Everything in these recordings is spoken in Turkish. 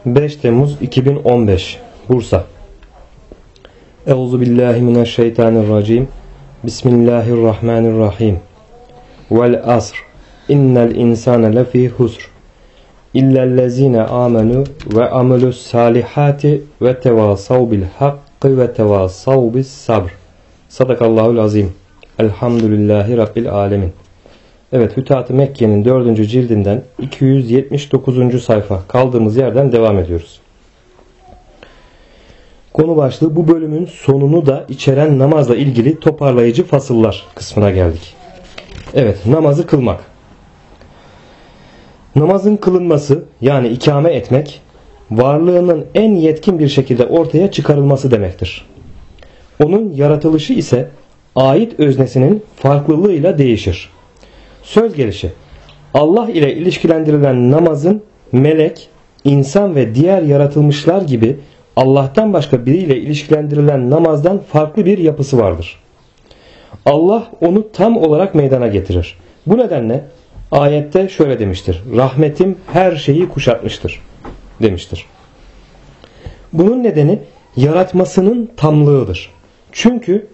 5 Temmuz 2015 Bursa. Euzubillahimineşşeytanirracim. Bismillahirrahmanirrahim. Vel asr. İnnel insane lefî husr. İllellezine amenu ve amelus salihati ve tevasav bil hakkı ve tevasav bis sabr. Sadakallahul azim. Elhamdülillahi Rabbil alemin. Evet, Fütuhat-ı Mekke'nin 4. cildinden 279. sayfa kaldığımız yerden devam ediyoruz. Konu başlığı bu bölümün sonunu da içeren namazla ilgili toparlayıcı fasıllar kısmına geldik. Evet, namazı kılmak. Namazın kılınması yani ikame etmek, varlığının en yetkin bir şekilde ortaya çıkarılması demektir. Onun yaratılışı ise ait öznesinin farklılığıyla değişir. Söz gelişi, Allah ile ilişkilendirilen namazın melek, insan ve diğer yaratılmışlar gibi Allah'tan başka biriyle ilişkilendirilen namazdan farklı bir yapısı vardır. Allah onu tam olarak meydana getirir. Bu nedenle ayette şöyle demiştir: rahmetim her şeyi kuşatmıştır demiştir. Bunun nedeni yaratmasının tamlığıdır. Çünkü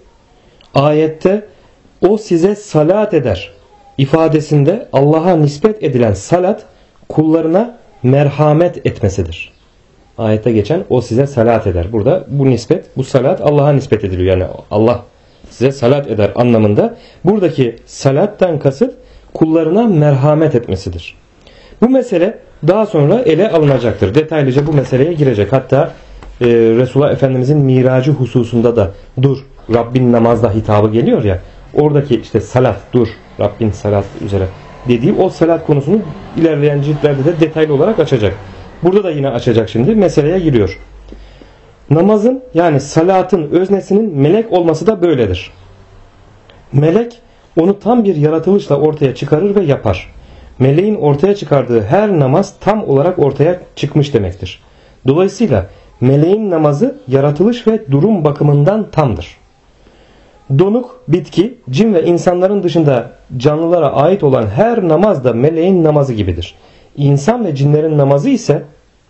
ayette o size salat eder ifadesinde Allah'a nispet edilen salat kullarına merhamet etmesidir. Ayette geçen o size salat eder. Burada bu nispet, bu salat Allah'a nispet ediliyor. Yani Allah size salat eder anlamında. Buradaki salattan kasıt kullarına merhamet etmesidir. Bu mesele daha sonra ele alınacaktır. Detaylıca bu meseleye girecek. Hatta Resulullah Efendimizin miracı hususunda da dur Rabbin namazda hitabı geliyor ya. Oradaki işte salat, dur Rabbin salat üzere dediği o salat konusunu ilerleyen ciltlerde de detaylı olarak açacak. Burada da yine açacak şimdi. Meseleye giriyor. Namazın yani salatın öznesinin melek olması da böyledir. Melek onu tam bir yaratılışla ortaya çıkarır ve yapar. Meleğin ortaya çıkardığı her namaz tam olarak ortaya çıkmış demektir. Dolayısıyla meleğin namazı yaratılış ve durum bakımından tamdır. Donuk, bitki, cin ve insanların dışında canlılara ait olan her namaz da meleğin namazı gibidir. İnsan ve cinlerin namazı ise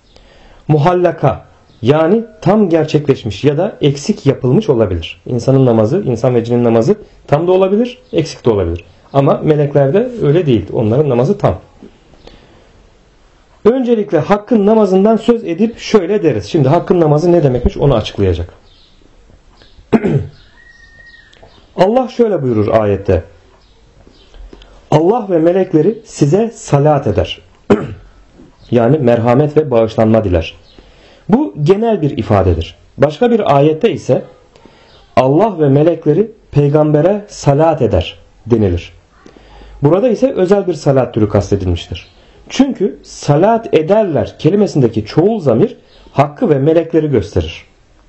muhallaka yani tam gerçekleşmiş ya da eksik yapılmış olabilir. İnsanın namazı, insan ve cinin namazı tam da olabilir, eksik de olabilir. Ama meleklerde öyle değil. Onların namazı tam. Öncelikle hakkın namazından söz edip şöyle deriz. Şimdi hakkın namazı ne demekmiş onu açıklayacak. Allah şöyle buyurur ayette: Allah ve melekleri size salat eder. Yani merhamet ve bağışlanma diler. Bu genel bir ifadedir. Başka bir ayette ise Allah ve melekleri peygambere salat eder denilir. Burada ise özel bir salat türü kastedilmiştir. Çünkü salat ederler kelimesindeki çoğul zamir hakkı ve melekleri gösterir.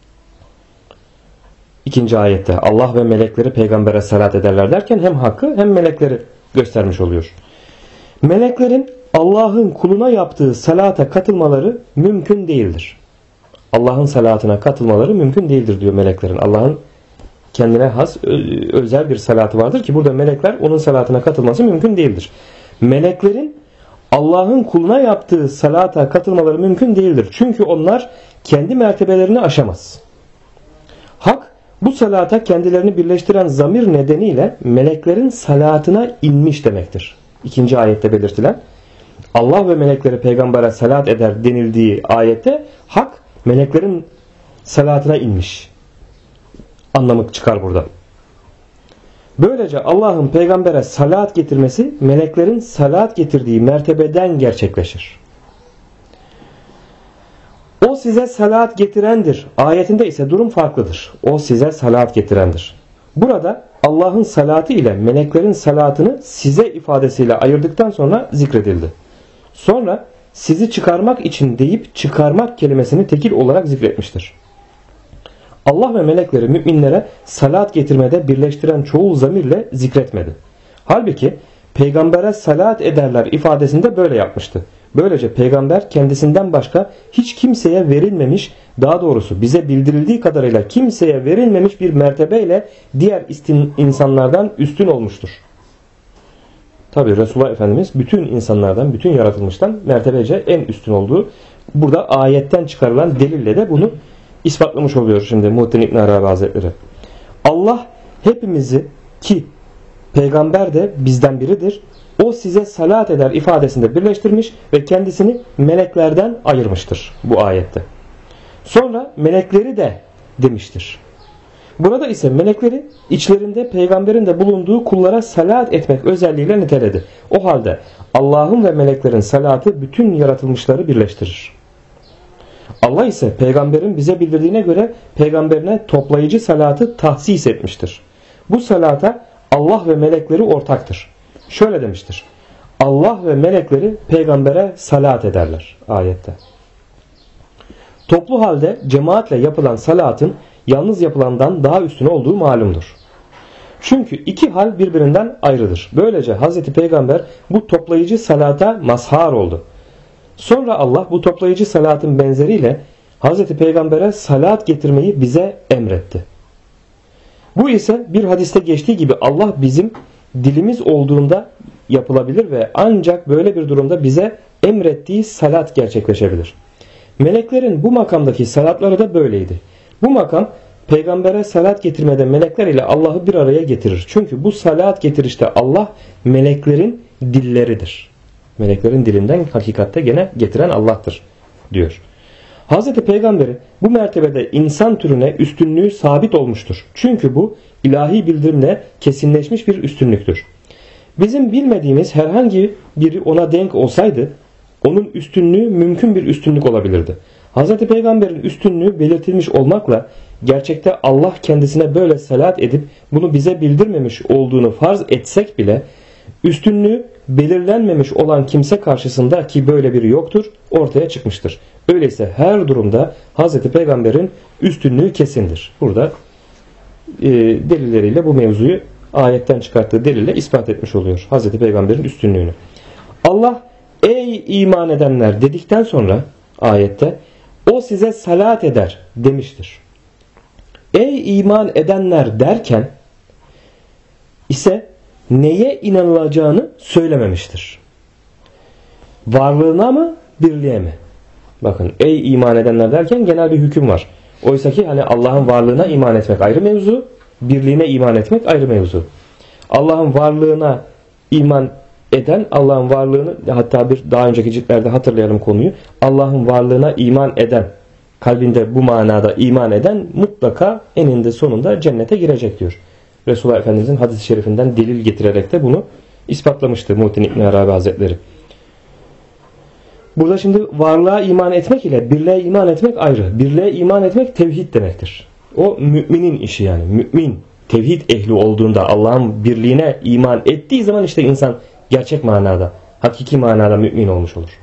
İkinci ayette Allah ve melekleri peygambere salat ederler derken hem hakkı hem melekleri göstermiş oluyor. Meleklerin Allah'ın kuluna yaptığı salata katılmaları mümkün değildir. Allah'ın salatına katılmaları mümkün değildir diyor meleklerin. Allah'ın kendine has özel bir salatı vardır ki burada melekler onun salatına katılması mümkün değildir. Meleklerin Allah'ın kuluna yaptığı salata katılmaları mümkün değildir. Çünkü onlar kendi mertebelerini aşamaz. Hak bu salata kendilerini birleştiren zamir nedeniyle meleklerin salatına inmiş demektir. İkinci ayette belirtilen Allah ve melekleri peygambere salat eder denildiği ayette hak meleklerin salatına inmiş anlamı çıkar burada. Böylece Allah'ın peygambere salat getirmesi meleklerin salat getirdiği mertebeden gerçekleşir. O size salat getirendir. Ayetinde ise durum farklıdır. O size salat getirendir. Burada Allah'ın salatı ile meleklerin salatını size ifadesiyle ayırdıktan sonra zikredildi. Sonra sizi çıkarmak için deyip çıkarmak kelimesini tekil olarak zikretmiştir. Allah ve melekleri müminlere salat getirmede birleştiren çoğul zamirle zikretmedi. Halbuki peygambere salat ederler ifadesinde böyle yapmıştı. Böylece peygamber kendisinden başka hiç kimseye verilmemiş, daha doğrusu bize bildirildiği kadarıyla kimseye verilmemiş bir mertebeyle diğer insanlardan üstün olmuştur. Tabi Resulullah Efendimiz bütün insanlardan, bütün yaratılmıştan mertebece en üstün olduğu burada ayetten çıkarılan delille de bunu ispatlamış oluyor şimdi Muhittin İbn Arabi Hazretleri. Allah hepimizi, ki peygamber de bizden biridir, o size salat eder ifadesinde birleştirmiş ve kendisini meleklerden ayırmıştır bu ayette. Sonra melekleri de demiştir. Burada ise melekleri içlerinde peygamberin de bulunduğu kullara salat etmek özelliğiyle niteledi. O halde Allah'ın ve meleklerin salatı bütün yaratılmışları birleştirir. Allah ise peygamberin bize bildirdiğine göre peygamberine toplayıcı salatı tahsis etmiştir. Bu salata Allah ve melekleri ortaktır. Şöyle demiştir: Allah ve melekleri peygambere salat ederler ayette. Toplu halde cemaatle yapılan salatın yalnız yapılandan daha üstün olduğu malumdur. Çünkü iki hal birbirinden ayrıdır. Böylece Hazreti Peygamber bu toplayıcı salata mazhar oldu. Sonra Allah bu toplayıcı salatın benzeriyle Hazreti Peygamber'e salat getirmeyi bize emretti. Bu ise bir hadiste geçtiği gibi Allah bizim dilimiz olduğunda yapılabilir ve ancak böyle bir durumda bize emrettiği salat gerçekleşebilir. Meleklerin bu makamdaki salatları da böyleydi. Bu makam peygambere salat getirmede melekler ile Allah'ı bir araya getirir. Çünkü bu salat getirişte Allah meleklerin dilleridir. Meleklerin dilinden hakikatte gene getiren Allah'tır diyor. Hazreti Peygamber'i bu mertebede insan türüne üstünlüğü sabit olmuştur. Çünkü bu ilahi bildirimle kesinleşmiş bir üstünlüktür. Bizim bilmediğimiz herhangi biri ona denk olsaydı onun üstünlüğü mümkün bir üstünlük olabilirdi. Hazreti Peygamber'in üstünlüğü belirtilmiş olmakla gerçekte Allah kendisine böyle salat edip bunu bize bildirmemiş olduğunu farz etsek bile üstünlüğü belirlenmemiş olan kimse karşısında, ki böyle biri yoktur, ortaya çıkmıştır. Öyleyse her durumda Hazreti Peygamber'in üstünlüğü kesindir. Burada delilleriyle bu mevzuyu ayetten çıkarttığı delille ispat etmiş oluyor Hazreti Peygamber'in üstünlüğünü. Allah ey iman edenler dedikten sonra ayette o size salat eder demiştir. Ey iman edenler derken ise neye inanılacağını söylememiştir. Varlığına mı, birliğe mi? Bakın, ey iman edenler derken genel bir hüküm var. Oysa ki hani Allah'ın varlığına iman etmek ayrı mevzu, birliğine iman etmek ayrı mevzu. Allah'ın varlığına iman eden, Allah'ın varlığını, hatta bir daha önceki ciltlerde hatırlayalım konuyu. Allah'ın varlığına iman eden, kalbinde bu manada iman eden mutlaka eninde sonunda cennete girecek diyor. Resulullah Efendimizin hadis-i şerifinden delil getirerek de bunu ispatlamıştı Muhittin İbn Arabi Hazretleri. Burada şimdi varlığa iman etmek ile birliğe iman etmek ayrı. Birliğe iman etmek tevhid demektir. O müminin işi yani. Mümin tevhid ehli olduğunda, Allah'ın birliğine iman ettiği zaman işte insan gerçek manada, hakiki manada mümin olmuş olur.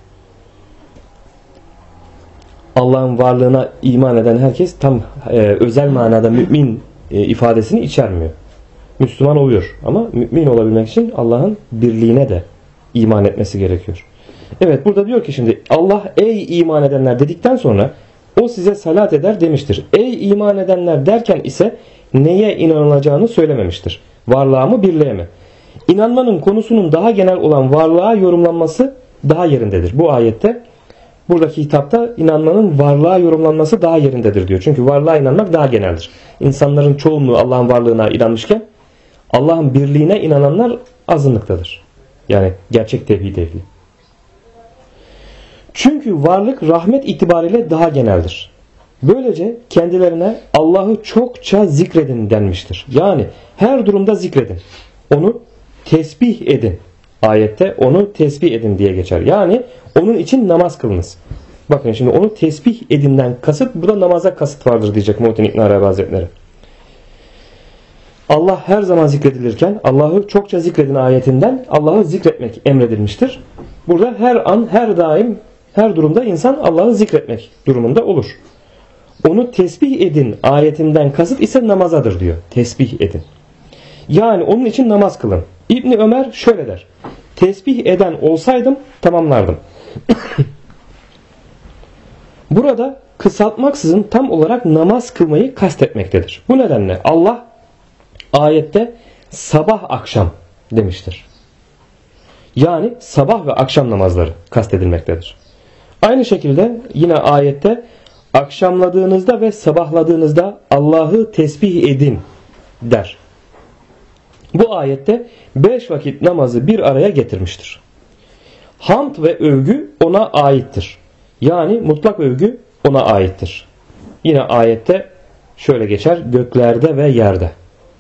Allah'ın varlığına iman eden herkes tam özel manada mümin ifadesini içermiyor. Müslüman oluyor ama mümin olabilmek için Allah'ın birliğine de iman etmesi gerekiyor. Evet, burada diyor ki şimdi Allah ey iman edenler dedikten sonra o size salat eder demiştir. Ey iman edenler derken ise neye inanılacağını söylememiştir. Varlığa mı, birliğe mi? İnanmanın konusunun daha genel olan varlığa yorumlanması daha yerindedir. Bu ayette, buradaki hitapta inanmanın varlığa yorumlanması daha yerindedir diyor. Çünkü varlığa inanmak daha geneldir. İnsanların çoğunluğu Allah'ın varlığına inanmışken Allah'ın birliğine inananlar azınlıktadır. Yani gerçek tevhid ehli. Çünkü varlık rahmet itibariyle daha geneldir. Böylece kendilerine Allah'ı çokça zikredin denmiştir. Yani her durumda zikredin. Onu tesbih edin. Ayette onu tesbih edin diye geçer. Yani onun için namaz kılınız. Bakın şimdi onu tesbih edinden kasıt, burada namaza kasıt vardır diyecek Muhittin İbn Arabi Hazretleri. Allah her zaman zikredilirken Allah'ı çokça zikredin ayetinden Allah'ı zikretmek emredilmiştir. Burada her an, her daim, her durumda insan Allah'ı zikretmek durumunda olur. Onu tesbih edin ayetinden kasıt ise namazadır diyor. Tesbih edin. Yani onun için namaz kılın. İbni Ömer şöyle der: tesbih eden olsaydım tamamlardım. Burada kısaltmaksızın tam olarak namaz kılmayı kastetmektedir. Bu nedenle Allah ayette sabah akşam demiştir. Yani sabah ve akşam namazları kastedilmektedir. Aynı şekilde yine ayette akşamladığınızda ve sabahladığınızda Allah'ı tesbih edin der. Bu ayette 5 vakit namazı bir araya getirmiştir. Hamd ve övgü ona aittir. Yani mutlak övgü ona aittir. Yine ayette şöyle geçer: göklerde ve yerde.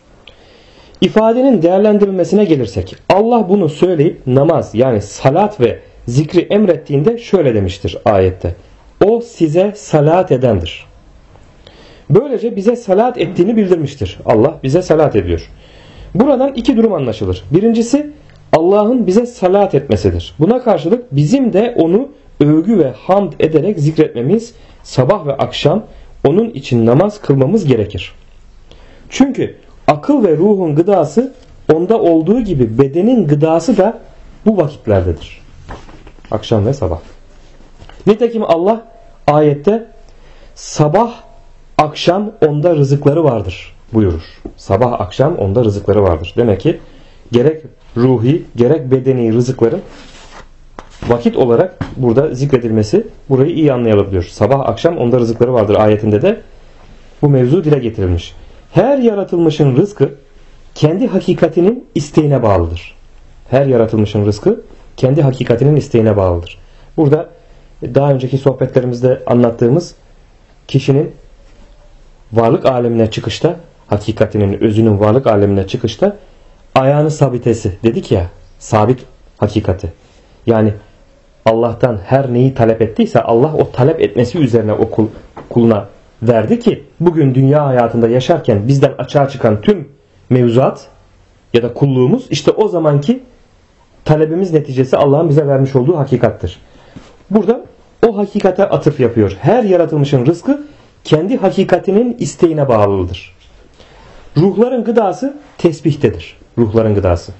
İfadenin değerlendirilmesine gelirsek, Allah bunu söyleyip namaz yani salat ve zikri emrettiğinde şöyle demiştir ayette: o size salat edendir. Böylece bize salat ettiğini bildirmiştir. Allah bize salat ediyor. Buradan iki durum anlaşılır. Birincisi, Allah'ın bize salat etmesidir. Buna karşılık bizim de onu övgü ve hamd ederek zikretmemiz, sabah ve akşam onun için namaz kılmamız gerekir. Çünkü akıl ve ruhun gıdası onda olduğu gibi bedenin gıdası da bu vakitlerdedir. Akşam ve sabah. Nitekim Allah ayette sabah akşam onda rızıkları vardır buyurur. Sabah akşam onda rızıkları vardır. Demek ki gerek ruhi gerek bedeni rızıkların vakit olarak burada zikredilmesi burayı iyi anlayabiliyor. Sabah akşam onda rızıkları vardır ayetinde de bu mevzu dile getirilmiş. Her yaratılmışın rızkı kendi hakikatinin isteğine bağlıdır. Her yaratılmışın rızkı kendi hakikatinin isteğine bağlıdır. Burada daha önceki sohbetlerimizde anlattığımız kişinin varlık alemine çıkışta, hakikatinin özünün varlık alemine çıkışta ayağını sabitesi dedik ya, sabit hakikati. Yani Allah'tan her neyi talep ettiyse Allah o talep etmesi üzerine o kuluna verdi ki bugün dünya hayatında yaşarken bizden açığa çıkan tüm mevzuat ya da kulluğumuz işte o zamanki talebimiz neticesi Allah'ın bize vermiş olduğu hakikattir. Burada o hakikate atıf yapıyor. Her yaratılmışın rızkı kendi hakikatinin isteğine bağlıdır. Ruhların gıdası tesbihtedir. Ruhların gıdası.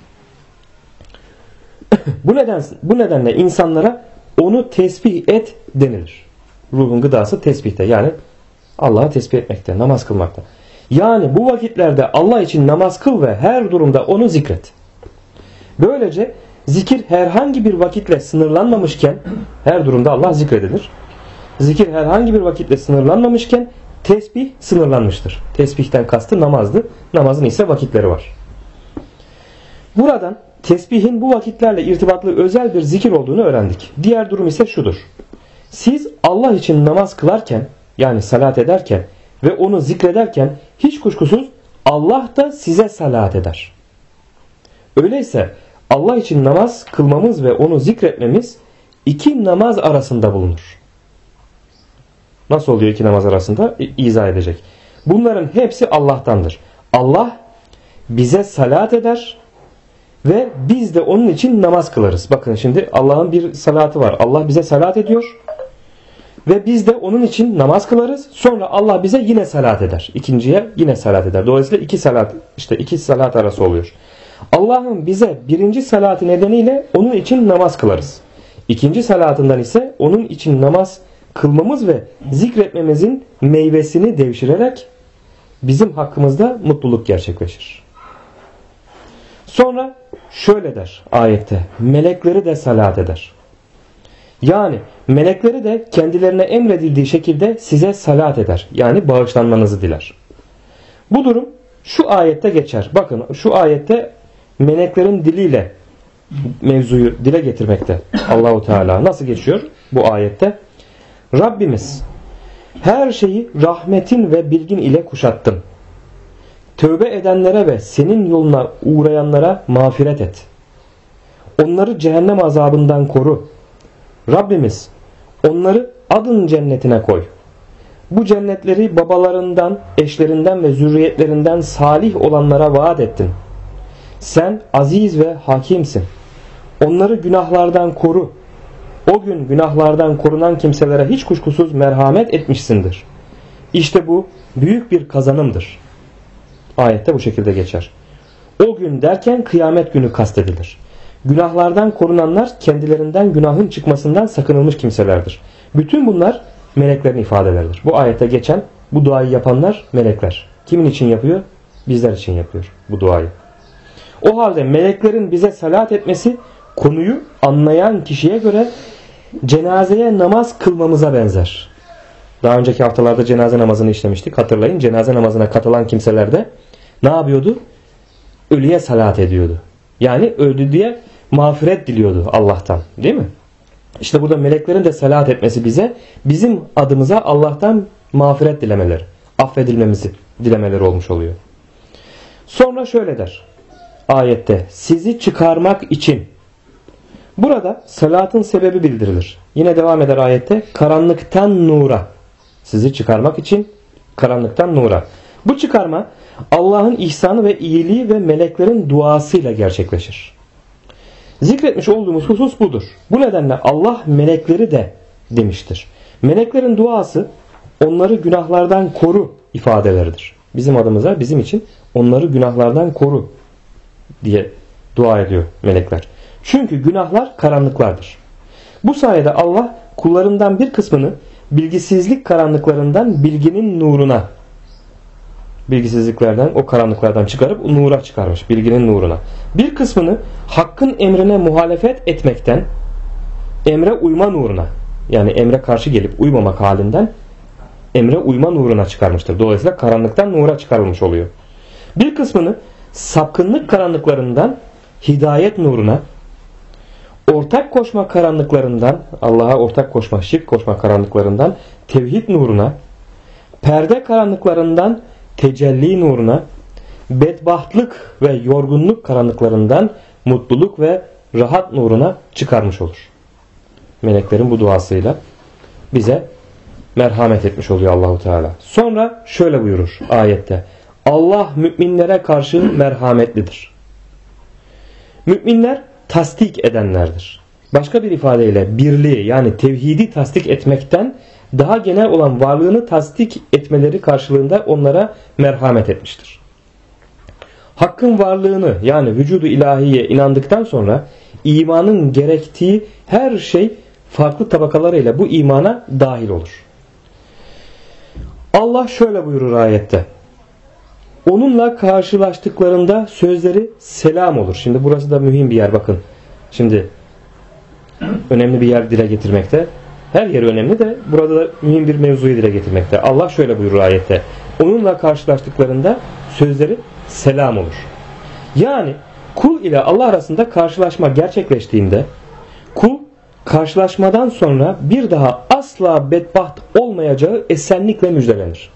Bu nedenle insanlara onu tesbih et denilir. Ruhun gıdası tesbihte, yani Allah'ı tesbih etmekte, namaz kılmakta. Yani bu vakitlerde Allah için namaz kıl ve her durumda onu zikret. Böylece zikir herhangi bir vakitle sınırlanmamışken her durumda Allah zikredilir. Zikir herhangi bir vakitle sınırlanmamışken tesbih sınırlanmıştır. Tesbihten kastı namazdı. Namazın ise vakitleri var. Buradan tesbihin bu vakitlerle irtibatlı özel bir zikir olduğunu öğrendik. Diğer durum ise şudur. Siz Allah için namaz kılarken, yani salat ederken ve onu zikrederken hiç kuşkusuz Allah da size salat eder. Öyleyse Allah için namaz kılmamız ve onu zikretmemiz iki namaz arasında bulunur. Nasıl oluyor iki namaz arasında? İzah edecek. Bunların hepsi Allah'tandır. Allah bize salat eder ve biz de onun için namaz kılarız. Bakın şimdi Allah'ın bir salatı var. Allah bize salat ediyor ve biz de onun için namaz kılarız. Sonra Allah bize yine salat eder. İkinciye yine salat eder. Dolayısıyla iki salat arası oluyor. Allah'ın bize birinci salatı nedeniyle onun için namaz kılarız. İkinci salatından ise onun için namaz kılmamız ve zikretmemizin meyvesini devşirerek bizim hakkımızda mutluluk gerçekleşir. Sonra şöyle der ayette: melekleri de salat eder. Yani melekleri de kendilerine emredildiği şekilde size salat eder. Yani bağışlanmanızı diler. Bu durum şu ayette geçer. Bakın şu ayette meleklerin diliyle mevzuyu dile getirmekte Allahu Teala. Nasıl geçiyor bu ayette? Rabbimiz her şeyi rahmetin ve bilgin ile kuşattın. Tövbe edenlere ve senin yoluna uğrayanlara mağfiret et. Onları cehennem azabından koru. Rabbimiz onları adın cennetine koy. Bu cennetleri babalarından, eşlerinden ve zürriyetlerinden salih olanlara vaat ettin. Sen aziz ve hakimsin. Onları günahlardan koru. O gün günahlardan korunan kimselere hiç kuşkusuz merhamet etmişsindir. İşte bu büyük bir kazanımdır. Ayette bu şekilde geçer. O gün derken kıyamet günü kastedilir. Günahlardan korunanlar kendilerinden günahın çıkmasından sakınılmış kimselerdir. Bütün bunlar meleklerin ifadeleridir. Bu ayette geçen bu duayı yapanlar melekler. Kimin için yapıyor? Bizler için yapıyor bu duayı. O halde meleklerin bize salat etmesi konuyu anlayan kişiye göre cenazeye namaz kılmamıza benzer. Daha önceki haftalarda cenaze namazını işlemiştik. Hatırlayın, cenaze namazına katılan kimseler de ne yapıyordu? Ölüye salat ediyordu. Yani öldü diye mağfiret diliyordu Allah'tan. Değil mi? İşte burada meleklerin de salat etmesi bize, bizim adımıza Allah'tan mağfiret dilemeleri, affedilmemizi dilemeleri olmuş oluyor. Sonra şöyle der ayette, sizi çıkarmak için. Burada salatın sebebi bildirilir. Yine devam eder ayette, karanlıktan nura. Sizi çıkarmak için karanlıktan nura. Bu çıkarma Allah'ın ihsanı ve iyiliği ve meleklerin duasıyla gerçekleşir. Zikretmiş olduğumuz husus budur. Bu nedenle Allah melekleri de demiştir. Meleklerin duası onları günahlardan koru ifadeleridir. Bizim adımıza, bizim için onları günahlardan koru diye dua ediyor melekler. Çünkü günahlar karanlıklardır. Bu sayede Allah kullarından bir kısmını bilgisizlik karanlıklarından bilginin nuruna, bilgisizliklerden, o karanlıklardan çıkarıp nura çıkarmış, bilginin nuruna. Bir kısmını hakkın emrine muhalefet etmekten emre uyma nuruna, yani emre karşı gelip uymamak halinden emre uyma nuruna çıkarmıştır. Dolayısıyla karanlıktan nura çıkarılmış oluyor. Bir kısmını sapkınlık karanlıklarından hidayet nuruna, ortak koşma karanlıklarından, Allah'a ortak koşma, şirk koşma karanlıklarından tevhid nuruna, perde karanlıklarından tecelli nuruna, bedbahtlık ve yorgunluk karanlıklarından mutluluk ve rahat nuruna çıkarmış olur. Meleklerin bu duasıyla bize merhamet etmiş oluyor Allahu Teala. Sonra şöyle buyurur ayette, Allah müminlere karşı merhametlidir. Müminler tasdik edenlerdir. Başka bir ifadeyle birliği, yani tevhidi tasdik etmekten daha genel olan varlığını tasdik etmeleri karşılığında onlara merhamet etmiştir. Hakkın varlığını, yani vücudu ilahiye inandıktan sonra imanın gerektiği her şey farklı tabakalarıyla bu imana dahil olur. Allah şöyle buyurur ayette, onunla karşılaştıklarında sözleri selam olur. Şimdi burası da mühim bir yer, bakın. Şimdi önemli bir yer dile getirmekte. Her yer önemli de burada da mühim bir mevzuyu dile getirmekte. Allah şöyle buyurur ayette, onunla karşılaştıklarında sözleri selam olur. Yani kul ile Allah arasında karşılaşma gerçekleştiğinde kul karşılaşmadan sonra bir daha asla bedbaht olmayacağı esenlikle müjdelenir.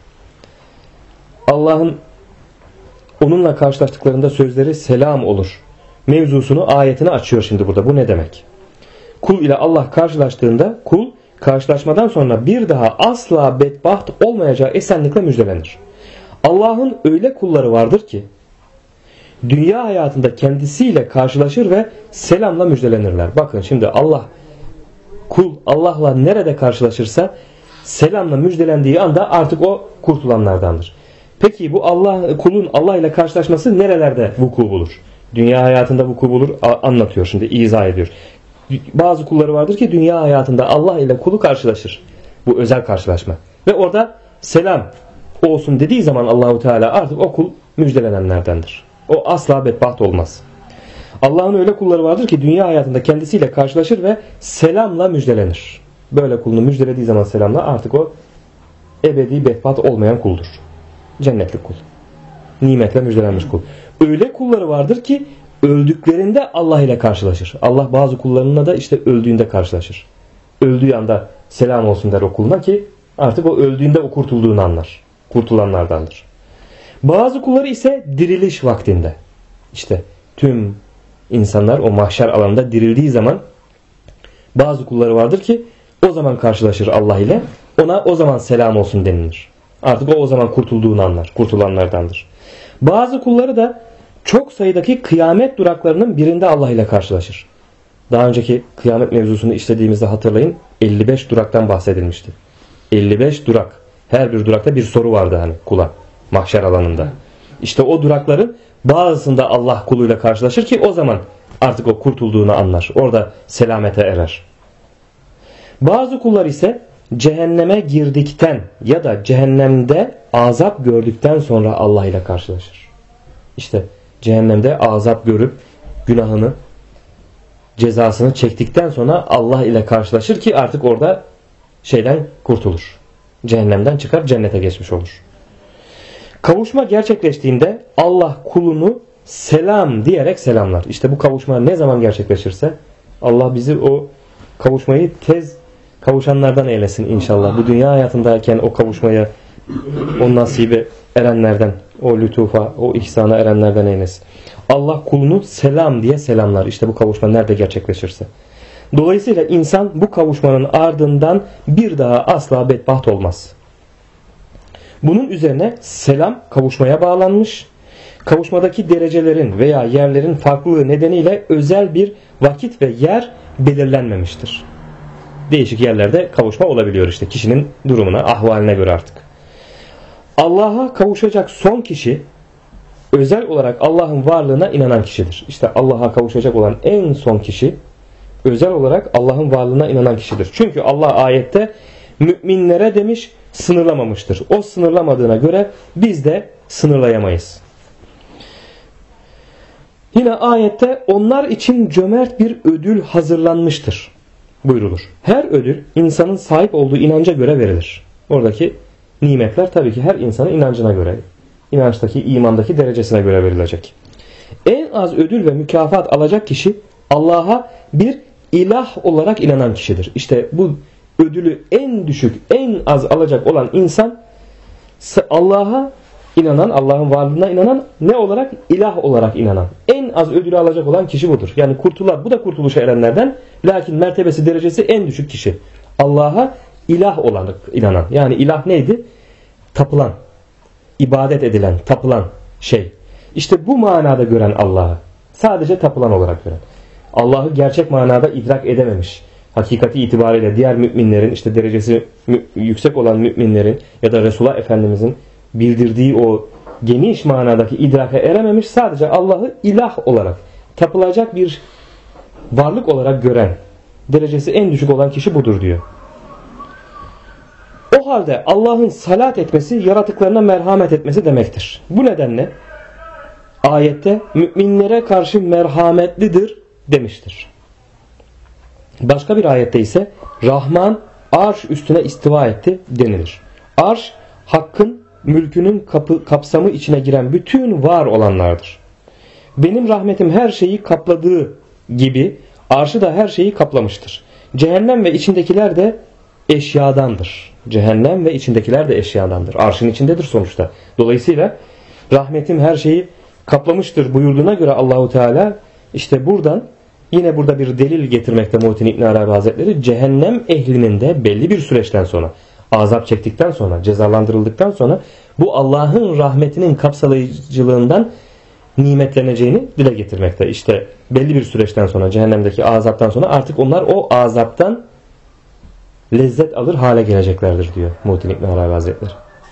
Allah'ın onunla karşılaştıklarında sözleri selam olur mevzusunu, ayetini açıyor şimdi burada. Bu ne demek? Kul ile Allah karşılaştığında kul karşılaşmadan sonra bir daha asla bedbaht olmayacağı esenlikle müjdelenir. Allah'ın öyle kulları vardır ki dünya hayatında kendisiyle karşılaşır ve selamla müjdelenirler. Bakın şimdi kul Allah'la nerede karşılaşırsa selamla müjdelendiği anda artık o kurtulanlardandır. Peki bu kulun Allah ile karşılaşması nerelerde vuku bulur? Dünya hayatında vuku bulur, anlatıyor şimdi, izah ediyor. Bazı kulları vardır ki dünya hayatında Allah ile kulu karşılaşır. Bu özel karşılaşma. Ve orada selam olsun dediği zaman Allahu Teala artık o kul müjdelenenlerdendir. O asla bedbaht olmaz. Allah'ın öyle kulları vardır ki dünya hayatında kendisiyle karşılaşır ve selamla müjdelenir. Böyle kulunu müjdelediği zaman selamla artık o ebedi bedbaht olmayan kuldur. Cennetli kul. Nimetle müjdelenmiş kul. Öyle kulları vardır ki öldüklerinde Allah ile karşılaşır. Allah bazı kullarına da işte öldüğünde karşılaşır. Öldüğü anda selam olsun der o kuluna ki artık o öldüğünde o kurtulduğunu anlar. Kurtulanlardandır. Bazı kulları ise diriliş vaktinde. İşte tüm insanlar o mahşer alanında dirildiği zaman bazı kulları vardır ki o zaman karşılaşır Allah ile. Ona o zaman selam olsun denilir. Artık o zaman kurtulduğunu anlar. Kurtulanlardandır. Bazı kulları da çok sayıdaki kıyamet duraklarının birinde Allah ile karşılaşır. Daha önceki kıyamet mevzusunu işlediğimizde hatırlayın, 55 duraktan bahsedilmişti. 55 durak. Her bir durakta bir soru vardı hani kula mahşer alanında. İşte o durakların bazısında Allah kuluyla karşılaşır ki o zaman artık o kurtulduğunu anlar. Orada selamete erer. Bazı kullar ise cehenneme girdikten ya da cehennemde azap gördükten sonra Allah ile karşılaşır. İşte cehennemde azap görüp günahını cezasını çektikten sonra Allah ile karşılaşır ki artık orada şeyden kurtulur. Cehennemden çıkar, cennete geçmiş olur. Kavuşma gerçekleştiğinde Allah kulunu selam diyerek selamlar. İşte bu kavuşma ne zaman gerçekleşirse Allah bizi o kavuşmayı tez kavuşanlardan eylesin inşallah. Bu dünya hayatındayken o kavuşmaya, o nasibe erenlerden, o lütufa, o ihsana erenlerden eylesin. Allah kulunu selam diye selamlar. İşte bu kavuşma nerede gerçekleşirse. Dolayısıyla insan bu kavuşmanın ardından bir daha asla bedbaht olmaz. Bunun üzerine selam kavuşmaya bağlanmış. Kavuşmadaki derecelerin veya yerlerin farklılığı nedeniyle özel bir vakit ve yer belirlenmemiştir. Değişik yerlerde kavuşma olabiliyor işte kişinin durumuna, ahvaline göre artık. Allah'a kavuşacak son kişi özel olarak Allah'ın varlığına inanan kişidir. İşte Allah'a kavuşacak olan en son kişi özel olarak Allah'ın varlığına inanan kişidir. Çünkü Allah ayette müminlere demiş, sınırlamamıştır. O sınırlamadığına göre biz de sınırlayamayız. Yine ayette onlar için cömert bir ödül hazırlanmıştır buyrulur. Her ödül insanın sahip olduğu inanca göre verilir. Oradaki nimetler tabii ki her insanın inancına göre, inançtaki, imandaki derecesine göre verilecek. En az ödül ve mükafat alacak kişi Allah'a bir ilah olarak inanan kişidir. İşte bu ödülü en düşük, en az alacak olan insan Allah'a inanan, Allah'ın varlığına inanan, ne olarak? İlah olarak inanan. En az ödülü alacak olan kişi budur. Yani bu da kurtuluşa erenlerden, lakin mertebesi, derecesi en düşük kişi. Allah'a ilah olarak inanan. Yani ilah neydi? Tapılan, ibadet edilen, tapılan şey. İşte bu manada gören Allah'ı. Sadece tapılan olarak gören. Allah'ı gerçek manada idrak edememiş. Hakikati itibariyle diğer müminlerin, işte derecesi yüksek olan müminlerin ya da Resulullah Efendimizin bildirdiği o geniş manadaki idraka erememiş, sadece Allah'ı ilah olarak, tapılacak bir varlık olarak gören, derecesi en düşük olan kişi budur diyor. O halde Allah'ın salat etmesi, yaratıklarına merhamet etmesi demektir. Bu nedenle ayette müminlere karşı merhametlidir demiştir. Başka bir ayette ise Rahman arş üstüne istiva etti denilir. Arş, hakkın, mülkünün kapsamı içine giren bütün var olanlardır. Benim rahmetim her şeyi kapladığı gibi arşı da her şeyi kaplamıştır. Cehennem ve içindekiler de eşyadandır. Cehennem ve içindekiler de eşyadandır. Arşın içindedir sonuçta. Dolayısıyla rahmetim her şeyi kaplamıştır buyurduğuna göre Allahu Teala işte buradan yine burada bir delil getirmekte Muhittin İbn Arabi Hazretleri, cehennem ehlinin de belli bir süreçten sonra, azap çektikten sonra, cezalandırıldıktan sonra bu Allah'ın rahmetinin kapsayıcılığından nimetleneceğini dile getirmekte. İşte belli bir süreçten sonra, cehennemdeki azaptan sonra artık onlar o azaptan lezzet alır hale geleceklerdir diyor Muhittin İbn Arabi Hazretleri.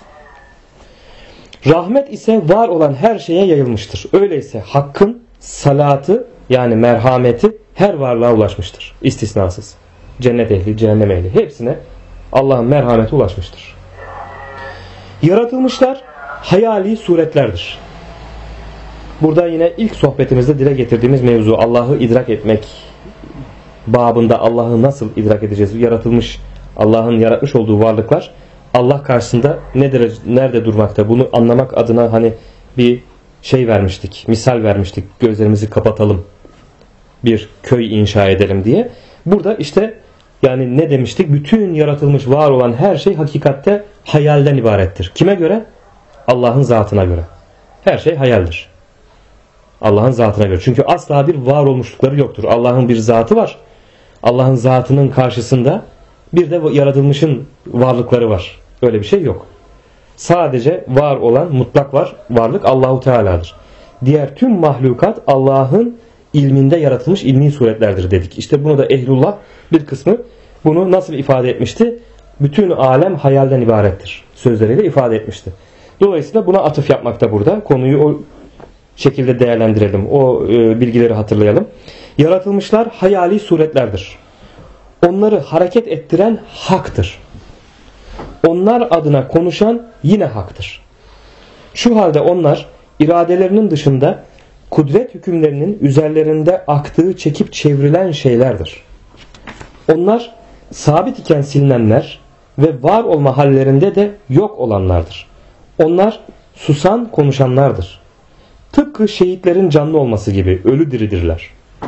Rahmet ise var olan her şeye yayılmıştır. Öyleyse hakkın salatı, yani merhameti her varlığa ulaşmıştır. İstisnasız. Cennet ehli, cehennem ehli, hepsine Allah'ın merhameti ulaşmıştır. Yaratılmışlar hayali suretlerdir. Burada yine ilk sohbetimizde dile getirdiğimiz mevzu, Allah'ı idrak etmek babında Allah'ı nasıl idrak edeceğiz? Yaratılmış, Allah'ın yaratmış olduğu varlıklar Allah karşısında nerede durmakta? Bunu anlamak adına hani bir şey vermiştik, misal vermiştik. Gözlerimizi kapatalım, bir köy inşa edelim diye. Burada işte yani ne demiştik? Bütün yaratılmış, var olan her şey hakikatte hayalden ibarettir. Kime göre? Allah'ın zatına göre. Her şey hayaldir. Allah'ın zatına göre. Çünkü asla bir var olmuşlukları yoktur. Allah'ın bir zatı var. Allah'ın zatının karşısında bir de yaratılmışın varlıkları var. Öyle bir şey yok. Sadece var olan mutlak varlık Allahu Teala'dır. Diğer tüm mahlukat Allah'ın ilminde yaratılmış ilmi suretlerdir dedik. İşte bunu da ehlullah bir kısmı bunu nasıl ifade etmişti? Bütün alem hayalden ibarettir sözleriyle ifade etmişti. Dolayısıyla buna atıf yapmakta burada. Konuyu o şekilde değerlendirelim. O bilgileri hatırlayalım. Yaratılmışlar hayali suretlerdir. Onları hareket ettiren haktır. Onlar adına konuşan yine haktır. Şu halde onlar iradelerinin dışında kudret hükümlerinin üzerlerinde aktığı çekip çevrilen şeylerdir. Onlar sabit iken silinenler ve var olma hallerinde de yok olanlardır. Onlar susan konuşanlardır. Tıpkı şehitlerin canlı olması gibi ölü diridirler.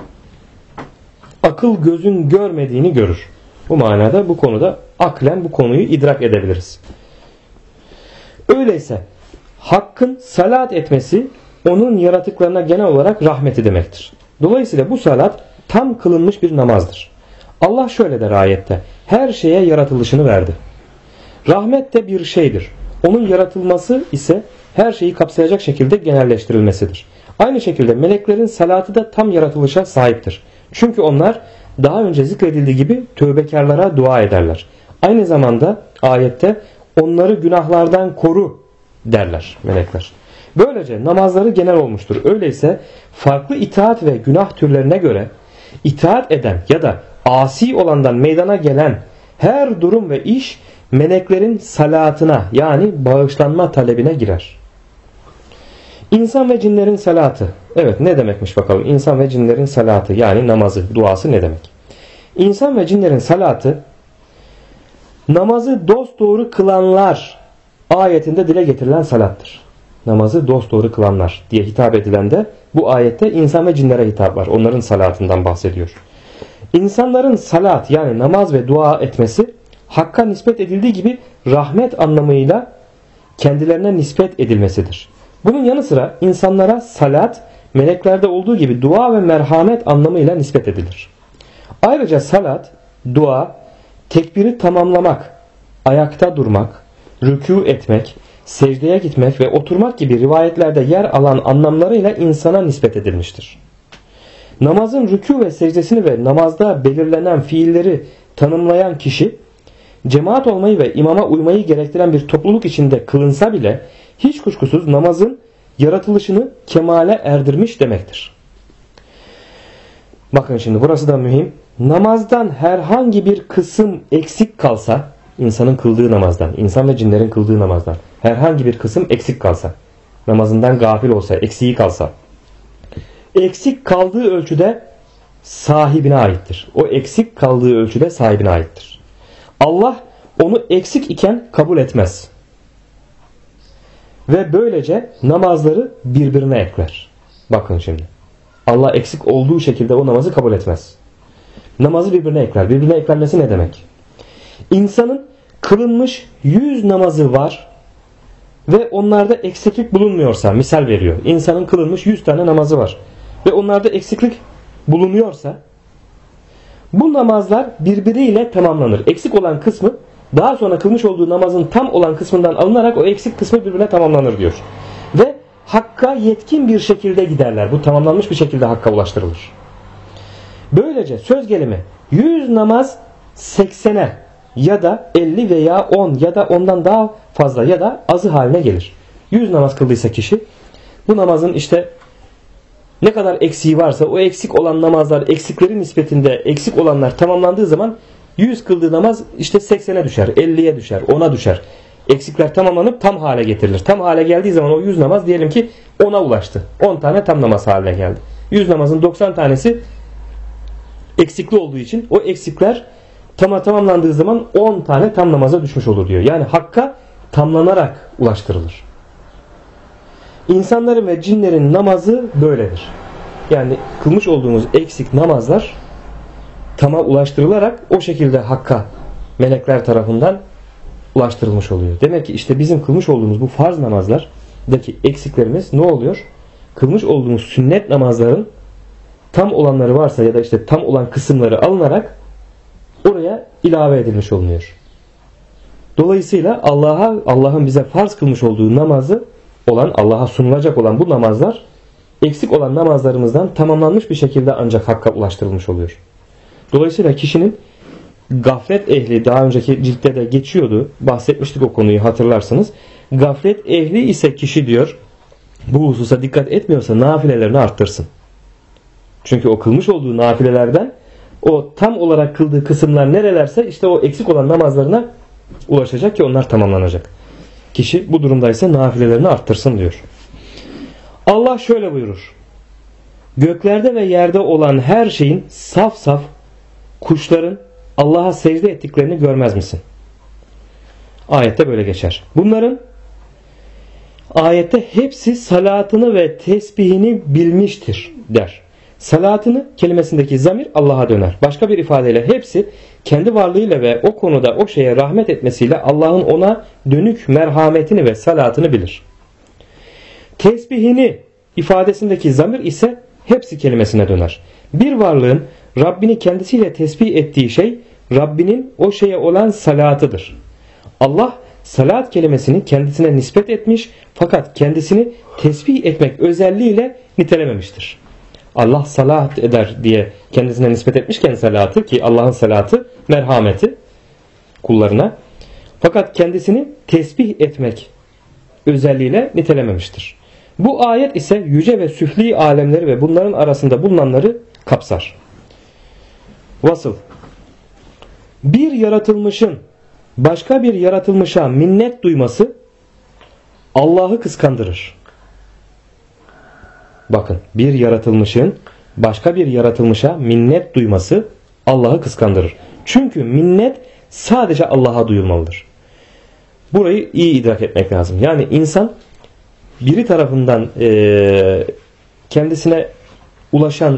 Akıl gözün görmediğini görür. Bu manada bu konuda aklen bu konuyu idrak edebiliriz. Öyleyse Hakk'ın salat etmesi onun yaratıklarına genel olarak rahmeti demektir. Dolayısıyla bu salat tam kılınmış bir namazdır. Allah şöyle der ayette: her şeye yaratılışını verdi. Rahmet de bir şeydir. Onun yaratılması ise her şeyi kapsayacak şekilde genelleştirilmesidir. Aynı şekilde meleklerin salatı da tam yaratılışa sahiptir. Çünkü onlar daha önce zikredildiği gibi tövbekarlara dua ederler. Aynı zamanda ayette onları günahlardan koru derler melekler. Böylece namazları genel olmuştur. Öyleyse farklı itaat ve günah türlerine göre itaat eden ya da asi olandan meydana gelen her durum ve iş meleklerin salatına yani bağışlanma talebine girer. İnsan ve cinlerin salatı. Evet, ne demekmiş bakalım? İnsan ve cinlerin salatı yani namazı, duası ne demek? İnsan ve cinlerin salatı namazı dosdoğru kılanlar ayetinde dile getirilen salattır. Namazı dosdoğru kılanlar diye hitap edilen de bu ayette insan ve cinlere hitap var. Onların salatından bahsediyor. İnsanların salat yani namaz ve dua etmesi Hakk'a nispet edildiği gibi rahmet anlamıyla kendilerine nispet edilmesidir. Bunun yanı sıra insanlara salat meleklerde olduğu gibi dua ve merhamet anlamıyla nispet edilir. Ayrıca salat, dua, tekbiri tamamlamak, ayakta durmak, rükû etmek, secdeye gitmek ve oturmak gibi rivayetlerde yer alan anlamlarıyla insana nispet edilmiştir. Namazın rükû ve secdesini ve namazda belirlenen fiilleri tanımlayan kişi, cemaat olmayı ve imama uymayı gerektiren bir topluluk içinde kılınsa bile hiç kuşkusuz namazın yaratılışını kemale erdirmiş demektir. Bakın şimdi burası da mühim. Namazdan herhangi bir kısım eksik kalsa, insanın kıldığı namazdan, insan ve cinlerin kıldığı namazdan herhangi bir kısım eksik kalsa, namazından gafil olsa, eksiği kalsa, eksik kaldığı ölçüde sahibine aittir. O eksik kaldığı ölçüde sahibine aittir. Allah onu eksik iken kabul etmez. Ve böylece namazları birbirine ekler. Bakın şimdi. Allah eksik olduğu şekilde o namazı kabul etmez. Namazı birbirine ekler. Birbirine eklenmesi ne demek? İnsanın kılınmış 100 namazı var ve onlarda eksiklik bulunmuyorsa, misal veriyor. İnsanın kılınmış 100 tane namazı var ve onlarda eksiklik bulunuyorsa bu namazlar birbiriyle tamamlanır. Eksik olan kısmı daha sonra kılmış olduğu namazın tam olan kısmından alınarak o eksik kısmı birbirine tamamlanır diyor. Ve Hakk'a yetkin bir şekilde giderler. Bu tamamlanmış bir şekilde Hakk'a ulaştırılır. Böylece söz gelimi 100 namaz 80'e ya da 50 veya 10 ya da ondan daha fazla ya da azı haline gelir. 100 namaz kıldıysa kişi bu namazın işte ne kadar eksiği varsa o eksik olan namazlar eksikleri nispetinde eksik olanlar tamamlandığı zaman 100 kıldığı namaz işte 80'e düşer, 50'ye düşer, 10'a düşer. Eksikler tamamlanıp tam hale getirilir. Tam hale geldiği zaman o 100 namaz diyelim ki 10'a ulaştı. 10 tane tam namaz haline geldi. 100 namazın 90 tanesi eksikli olduğu için o eksikler tamamlandığı zaman 10 tane tam namaza düşmüş olur diyor. Yani Hakk'a tamlanarak ulaştırılır. İnsanların ve cinlerin namazı böyledir. Yani kılmış olduğumuz eksik namazlar tama ulaştırılarak o şekilde Hakk'a melekler tarafından ulaştırılmış oluyor. Demek ki işte bizim kılmış olduğumuz bu farz namazlardaki eksiklerimiz ne oluyor? Kılmış olduğumuz sünnet namazların tam olanları varsa ya da işte tam olan kısımları alınarak oraya ilave edilmiş olunuyor. Dolayısıyla Allah'ın bize farz kılmış olduğu namazı olan, Allah'a sunulacak olan bu namazlar eksik olan namazlarımızdan tamamlanmış bir şekilde ancak Hakk'a ulaştırılmış oluyor. Dolayısıyla kişinin gaflet ehli, daha önceki ciltte de geçiyordu, bahsetmiştik o konuyu hatırlarsınız. Gaflet ehli ise kişi diyor bu hususa dikkat etmiyorsa nafilelerini arttırsın. Çünkü o kılmış olduğu nafilelerden o tam olarak kıldığı kısımlar nerelerse işte o eksik olan namazlarına ulaşacak ki onlar tamamlanacak. Kişi bu durumdaysa nafilelerini arttırsın diyor. Allah şöyle buyurur. göklerde ve yerde olan her şeyin saf saf kuşların Allah'a secde ettiklerini görmez misin? Ayette böyle geçer. Bunların ayette hepsi salatını ve tesbihini bilmiştir der. Salatını kelimesindeki zamir Allah'a döner. Başka bir ifadeyle hepsi kendi varlığıyla ve o konuda o şeye rahmet etmesiyle Allah'ın ona dönük merhametini ve salatını bilir. Tesbihini ifadesindeki zamir ise hepsi kelimesine döner. Bir varlığın Rabbini kendisiyle tesbih ettiği şey Rabbinin o şeye olan salatıdır. Allah salat kelimesini kendisine nispet etmiş fakat kendisini tesbih etmek özelliğiyle nitelememiştir. Allah salat eder diye kendisine nispet etmişken salatı, ki Allah'ın salatı merhameti kullarına, fakat kendisini tesbih etmek özelliğiyle nitelememiştir. Bu ayet ise yüce ve süfli alemleri ve bunların arasında bulunanları kapsar. Vasıl: bir yaratılmışın başka bir yaratılmışa minnet duyması Allah'ı kıskandırır. Bakın, bir yaratılmışın başka bir yaratılmışa minnet duyması Allah'ı kıskandırır. Çünkü minnet sadece Allah'a duyulmalıdır. Burayı iyi idrak etmek lazım. Yani insan biri tarafından kendisine ulaşan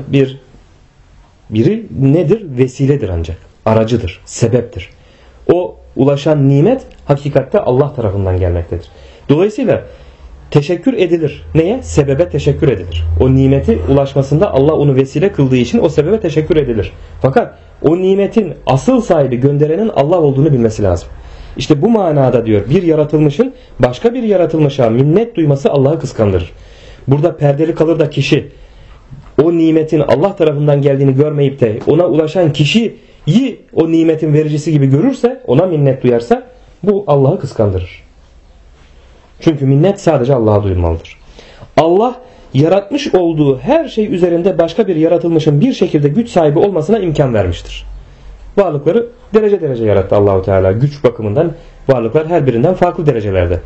biri nedir? Vesiledir ancak. Aracıdır, sebeptir. O ulaşan nimet hakikatte Allah tarafından gelmektedir. Dolayısıyla teşekkür edilir. Neye? Sebebe teşekkür edilir. O nimeti ulaşmasında Allah onu vesile kıldığı için o sebebe teşekkür edilir. Fakat o nimetin asıl sahibi, gönderenin Allah olduğunu bilmesi lazım. İşte bu manada diyor, bir yaratılmışın başka bir yaratılmışa minnet duyması Allah'ı kıskandırır. Burada perdeli kalır da kişi o nimetin Allah tarafından geldiğini görmeyip de ona ulaşan kişiyi o nimetin vericisi gibi görürse, ona minnet duyarsa, bu Allah'ı kıskandırır. Çünkü minnet sadece Allah'a duyulmalıdır. Allah yaratmış olduğu her şey üzerinde başka bir yaratılmışın bir şekilde güç sahibi olmasına imkan vermiştir. Varlıkları derece derece yarattı Allahu Teala. Güç bakımından varlıklar her birinden farklı derecelerde.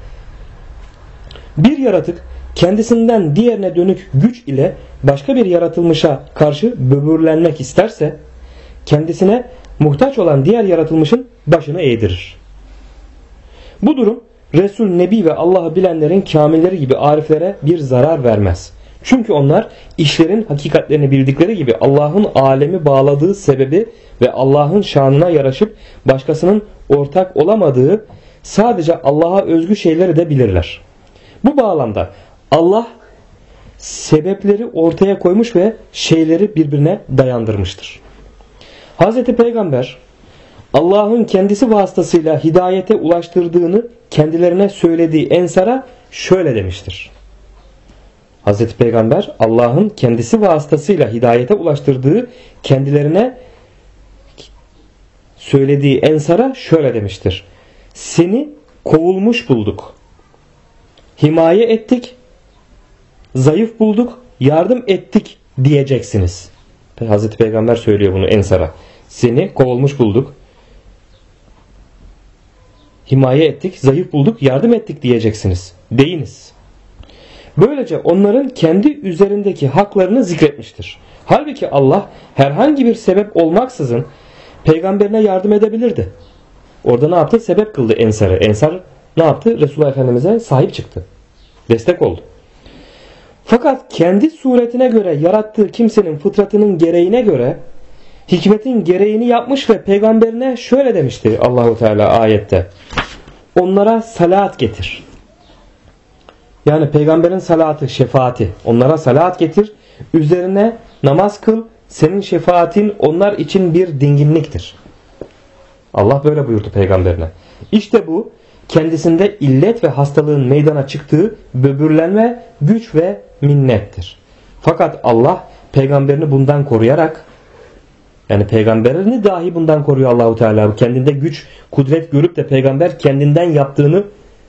Bir yaratık kendisinden diğerine dönük güç ile başka bir yaratılmışa karşı böbürlenmek isterse, kendisine muhtaç olan diğer yaratılmışın başını eğdirir. Bu durum Resul, Nebi ve Allah'ı bilenlerin kamilleri gibi ariflere bir zarar vermez. Çünkü onlar işlerin hakikatlerini bildikleri gibi Allah'ın alemi bağladığı sebebi ve Allah'ın şanına yaraşıp başkasının ortak olamadığı sadece Allah'a özgü şeyleri de bilirler. Bu bağlamda Allah sebepleri ortaya koymuş ve şeyleri birbirine dayandırmıştır. Hz. Peygamber Allah'ın kendisi vasıtasıyla hidayete ulaştırdığını kendilerine söylediği Ensar'a şöyle demiştir. Hz. Peygamber Allah'ın kendisi vasıtasıyla hidayete ulaştırdığı kendilerine söylediği Ensar'a şöyle demiştir. Seni kovulmuş bulduk, himaye ettik, zayıf bulduk, yardım ettik diyeceksiniz. Hz. Peygamber söylüyor bunu Ensar'a. Seni kovulmuş bulduk, himaye ettik, zayıf bulduk, yardım ettik diyeceksiniz. Deyiniz. Böylece onların kendi üzerindeki haklarını zikretmiştir. Halbuki Allah herhangi bir sebep olmaksızın peygamberine yardım edebilirdi. Orada ne yaptı? Sebep kıldı Ensar'ı. Ensar ne yaptı? Resulullah Efendimiz'e sahip çıktı. Destek oldu. Fakat kendi suretine göre yarattığı kimsenin fıtratının gereğine göre hikmetin gereğini yapmış ve peygamberine şöyle demişti Allahu Teala ayette. Onlara salat getir. Yani peygamberin salatı, şefaati. Onlara salat getir. Üzerine namaz kıl. Senin şefaatin onlar için bir dinginliktir. Allah böyle buyurdu peygamberine. İşte bu kendisinde illet ve hastalığın meydana çıktığı böbürlenme, güç ve minnettir. Fakat Allah peygamberini bundan koruyarak, yani peygamberini dahi bundan koruyor Allahu Teala. Kendinde güç, kudret görüp de peygamber kendinden yaptığını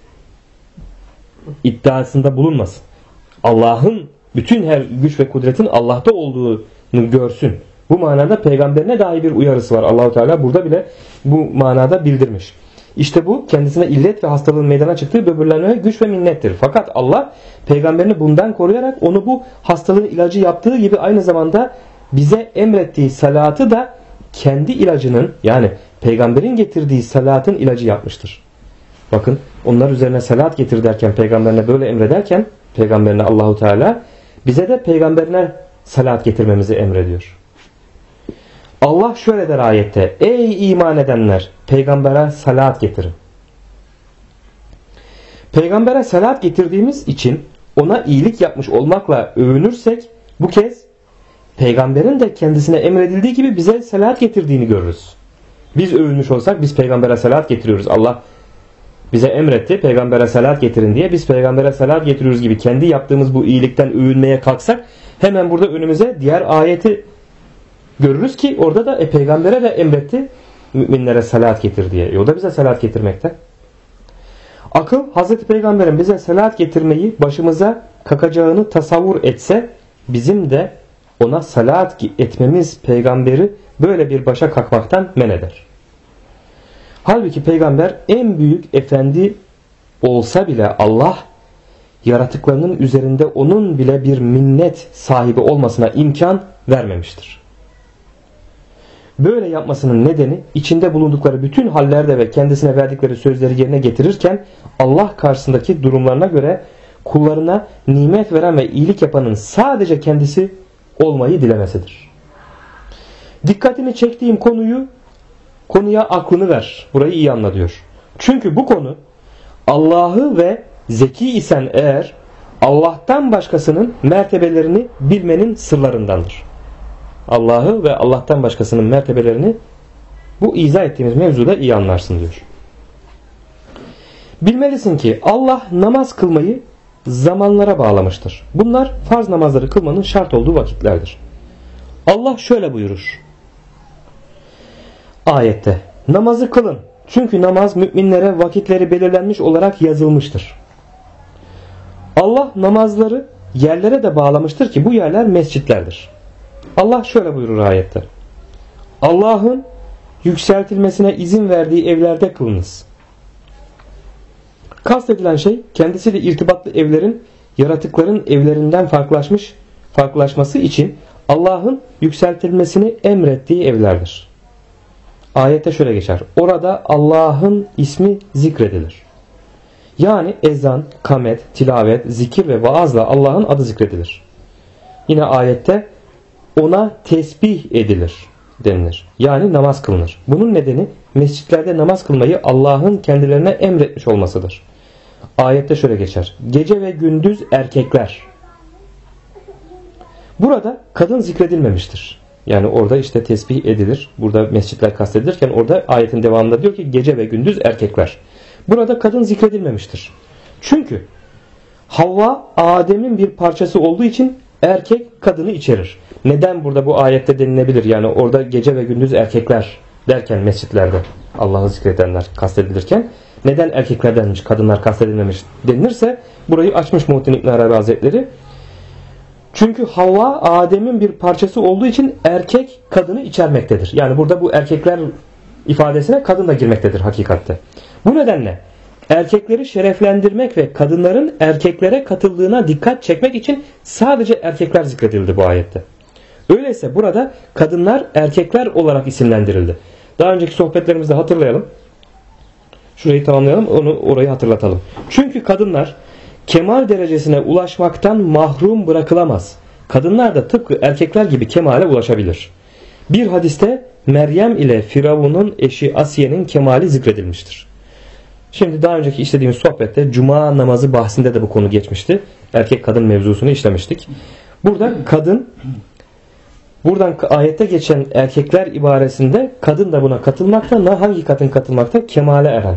iddiasında bulunmasın. Allah'ın bütün her güç ve kudretin Allah'ta olduğunu görsün. Bu manada peygamberine dahi bir uyarısı var. Allahu Teala burada bile bu manada bildirmiş. İşte bu kendisine illet ve hastalığın meydana çıktığı böbürlenmeye güç ve minnettir. Fakat Allah peygamberini bundan koruyarak onu bu hastalığın ilacı yaptığı gibi aynı zamanda bize emrettiği salatı da kendi ilacının, yani peygamberin getirdiği salatın ilacı yapmıştır. Bakın, onlar üzerine salat getir derken, peygamberine böyle emrederken, peygamberine Allahu Teala bize de peygamberine salat getirmemizi emrediyor. Allah şöyle der ayette: ey iman edenler, peygambere salat getirin. Peygambere salat getirdiğimiz için ona iyilik yapmış olmakla övünürsek, bu kez peygamberin de kendisine emredildiği gibi bize salat getirdiğini görürüz. Biz övünmüş olsak, biz peygambere salat getiriyoruz. Allah bize emretti, peygambere salat getirin diye, biz peygambere salat getiriyoruz gibi kendi yaptığımız bu iyilikten övünmeye kalksak, hemen burada önümüze diğer ayeti görürüz ki orada da peygambere de emretti müminlere salat getir diye. O da bize salat getirmekte. Akıl Hazreti Peygamber'in bize salat getirmeyi başımıza kakacağını tasavvur etse, bizim de ona salat etmemiz peygamberi böyle bir başa kalkmaktan men eder. Halbuki peygamber en büyük efendi olsa bile Allah yaratıklarının üzerinde onun bile bir minnet sahibi olmasına imkan vermemiştir. Böyle yapmasının nedeni, içinde bulundukları bütün hallerde ve kendisine verdikleri sözleri yerine getirirken Allah karşısındaki durumlarına göre kullarına nimet veren ve iyilik yapanın sadece kendisi olmayı dilemesidir. Dikkatini çektiğim konuya aklını ver. Burayı iyi anla diyor. Çünkü bu konu Allah'ı ve zeki isen eğer Allah'tan başkasının mertebelerini bilmenin sırlarındandır. Allah'ı ve Allah'tan başkasının mertebelerini bu izah ettiğimiz mevzuda iyi anlarsın diyor. Bilmelisin ki Allah namaz kılmayı zamanlara bağlamıştır. Bunlar farz namazları kılmanın şart olduğu vakitlerdir. Allah şöyle buyurur ayette: namazı kılın. Çünkü namaz müminlere vakitleri belirlenmiş olarak yazılmıştır. Allah namazları yerlere de bağlamıştır ki bu yerler mescitlerdir. Allah şöyle buyurur ayette: Allah'ın yükseltilmesine izin verdiği evlerde kılınız. Kastedilen şey, kendisiyle irtibatlı evlerin yaratıkların evlerinden farklılaşması için Allah'ın yükseltilmesini emrettiği evlerdir. Ayette şöyle geçer: orada Allah'ın ismi zikredilir. Yani ezan, kamet, tilavet, zikir ve vaazla Allah'ın adı zikredilir. Yine ayette ona tesbih edilir denilir. Yani namaz kılınır. Bunun nedeni mescitlerde namaz kılmayı Allah'ın kendilerine emretmiş olmasıdır. Ayette şöyle geçer: gece ve gündüz erkekler. Burada kadın zikredilmemiştir. Yani orada işte tesbih edilir. Burada mescitler kastedilirken orada ayetin devamında diyor ki gece ve gündüz erkekler. Burada kadın zikredilmemiştir. Çünkü Havva Adem'in bir parçası olduğu için erkek kadını içerir. Neden burada bu ayette denilebilir? Yani orada gece ve gündüz erkekler derken mescitlerde Allah'ı zikredenler kastedilirken neden erkeklerdenmiş, kadınlar kastedilmemiş denilirse, burayı açmış Muhittin İbn Arabi Hazretleri. Çünkü Havva Adem'in bir parçası olduğu için erkek kadını içermektedir. Yani burada bu erkekler ifadesine kadın da girmektedir hakikatte. Bu nedenle erkekleri şereflendirmek ve kadınların erkeklere katıldığına dikkat çekmek için sadece erkekler zikredildi bu ayette. Öyleyse burada kadınlar erkekler olarak isimlendirildi. Daha önceki sohbetlerimizde hatırlayalım. Şurayı tamamlayalım, orayı hatırlatalım. Çünkü kadınlar kemal derecesine ulaşmaktan mahrum bırakılamaz. Kadınlar da tıpkı erkekler gibi kemale ulaşabilir. Bir hadiste Meryem ile Firavun'un eşi Asiye'nin kemali zikredilmiştir. Şimdi daha önceki işlediğimiz sohbette cuma namazı bahsinde de bu konu geçmişti. Erkek kadın mevzusunu işlemiştik. Burada kadın, buradan ayette geçen erkekler ibaresinde kadın da buna katılmakta. Hangi kadın katılmakta? Kemale eren.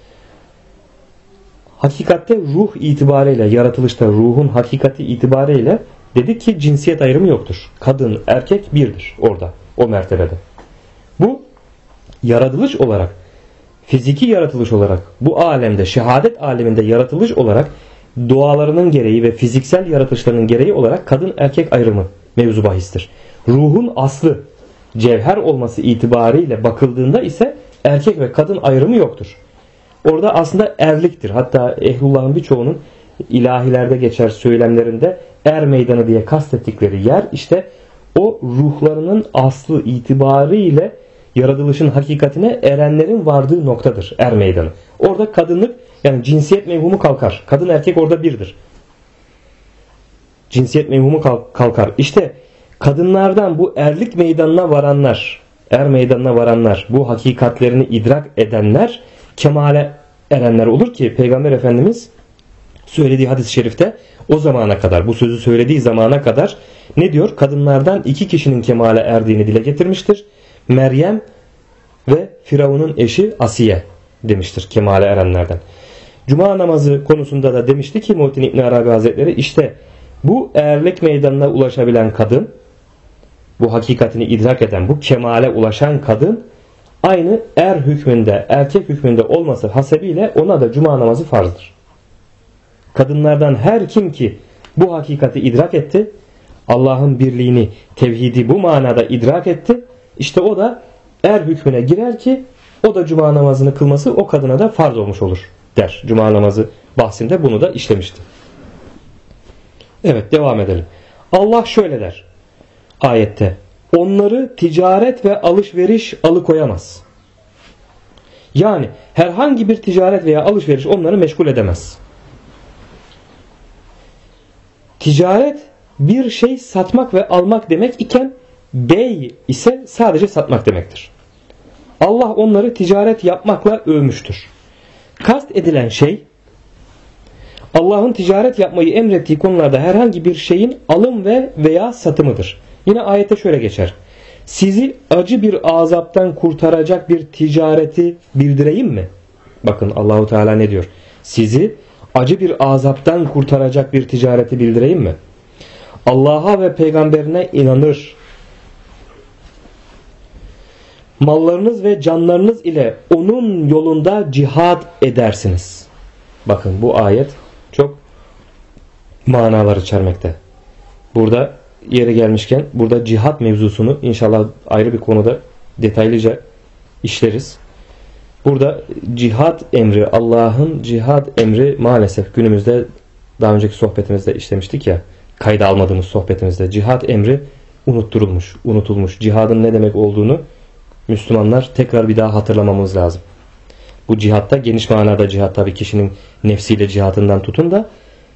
Hakikatte ruh itibariyle, yaratılışta ruhun hakikati itibariyle dedik ki cinsiyet ayrımı yoktur. Kadın, erkek birdir orada, o mertebede. Bu yaratılış olarak, fiziki yaratılış olarak, bu alemde, şehadet aleminde yaratılış olarak doğalarının gereği ve fiziksel yaratılışlarının gereği olarak kadın erkek ayrımı mevzu bahistir. Ruhun aslı, cevher olması itibariyle bakıldığında ise erkek ve kadın ayrımı yoktur. orada aslında erliktir. Hatta ehlullahın birçoğunun ilahilerde geçer söylemlerinde er meydanı diye kastettikleri yer işte o ruhlarının aslı itibariyle yaratılışın hakikatine erenlerin vardığı noktadır er meydanı. Orada kadınlık yani cinsiyet mevhumu kalkar. Kadın erkek orada birdir. Cinsiyet mevhumu kalkar. İşte kadınlardan bu erlik meydanına varanlar, er meydanına varanlar, bu hakikatlerini idrak edenler kemale erenler olur ki Peygamber Efendimiz söylediği hadis-i şerifte o zamana kadar, bu sözü söylediği zamana kadar ne diyor? Kadınlardan 2 kişinin kemale erdiğini dile getirmiştir. Meryem ve Firavun'un eşi Asiye demiştir kemale erenlerden. Cuma namazı konusunda da demişti ki Muhittin İbn Arabi Hazretleri işte bu erlik meydanına ulaşabilen kadın, bu hakikatini idrak eden, bu kemale ulaşan kadın aynı er hükmünde, erkek hükmünde olması hasebiyle ona da cuma namazı farzdır. Kadınlardan her kim ki bu hakikati idrak etti, Allah'ın birliğini, tevhidi bu manada idrak etti, işte o da er hükmüne girer ki o da cuma namazını kılması o kadına da farz olmuş olur der. Cuma namazı bahsinde bunu da işlemişti. Evet, devam edelim. Allah şöyle der ayette: onları ticaret ve alışveriş alıkoyamaz. Yani herhangi bir ticaret veya alışveriş onları meşgul edemez. Ticaret bir şey satmak ve almak demek iken bey ise sadece satmak demektir. Allah onları ticaret yapmakla övmüştür. Kast edilen şey Allah'ın ticaret yapmayı emrettiği konularda herhangi bir şeyin alım ve veya satımıdır. Yine ayette şöyle geçer: sizi acı bir azaptan kurtaracak bir ticareti bildireyim mi? Bakın Allahu Teala ne diyor? Sizi acı bir azaptan kurtaracak bir ticareti bildireyim mi? Allah'a ve peygamberine inanır, mallarınız ve canlarınız ile onun yolunda cihad edersiniz. Bakın bu ayet çok manalar içermekte. Burada yeri gelmişken burada cihat mevzusunu inşallah ayrı bir konuda detaylıca işleriz. Burada cihat emri, Allah'ın cihat emri maalesef günümüzde daha önceki sohbetimizde işlemiştik ya, kayda almadığımız sohbetimizde cihat emri unutturulmuş, unutulmuş. Cihadın ne demek olduğunu Müslümanlar tekrar bir daha hatırlamamız lazım. Bu cihatta geniş manada cihat tabii kişinin nefsiyle cihatından tutun da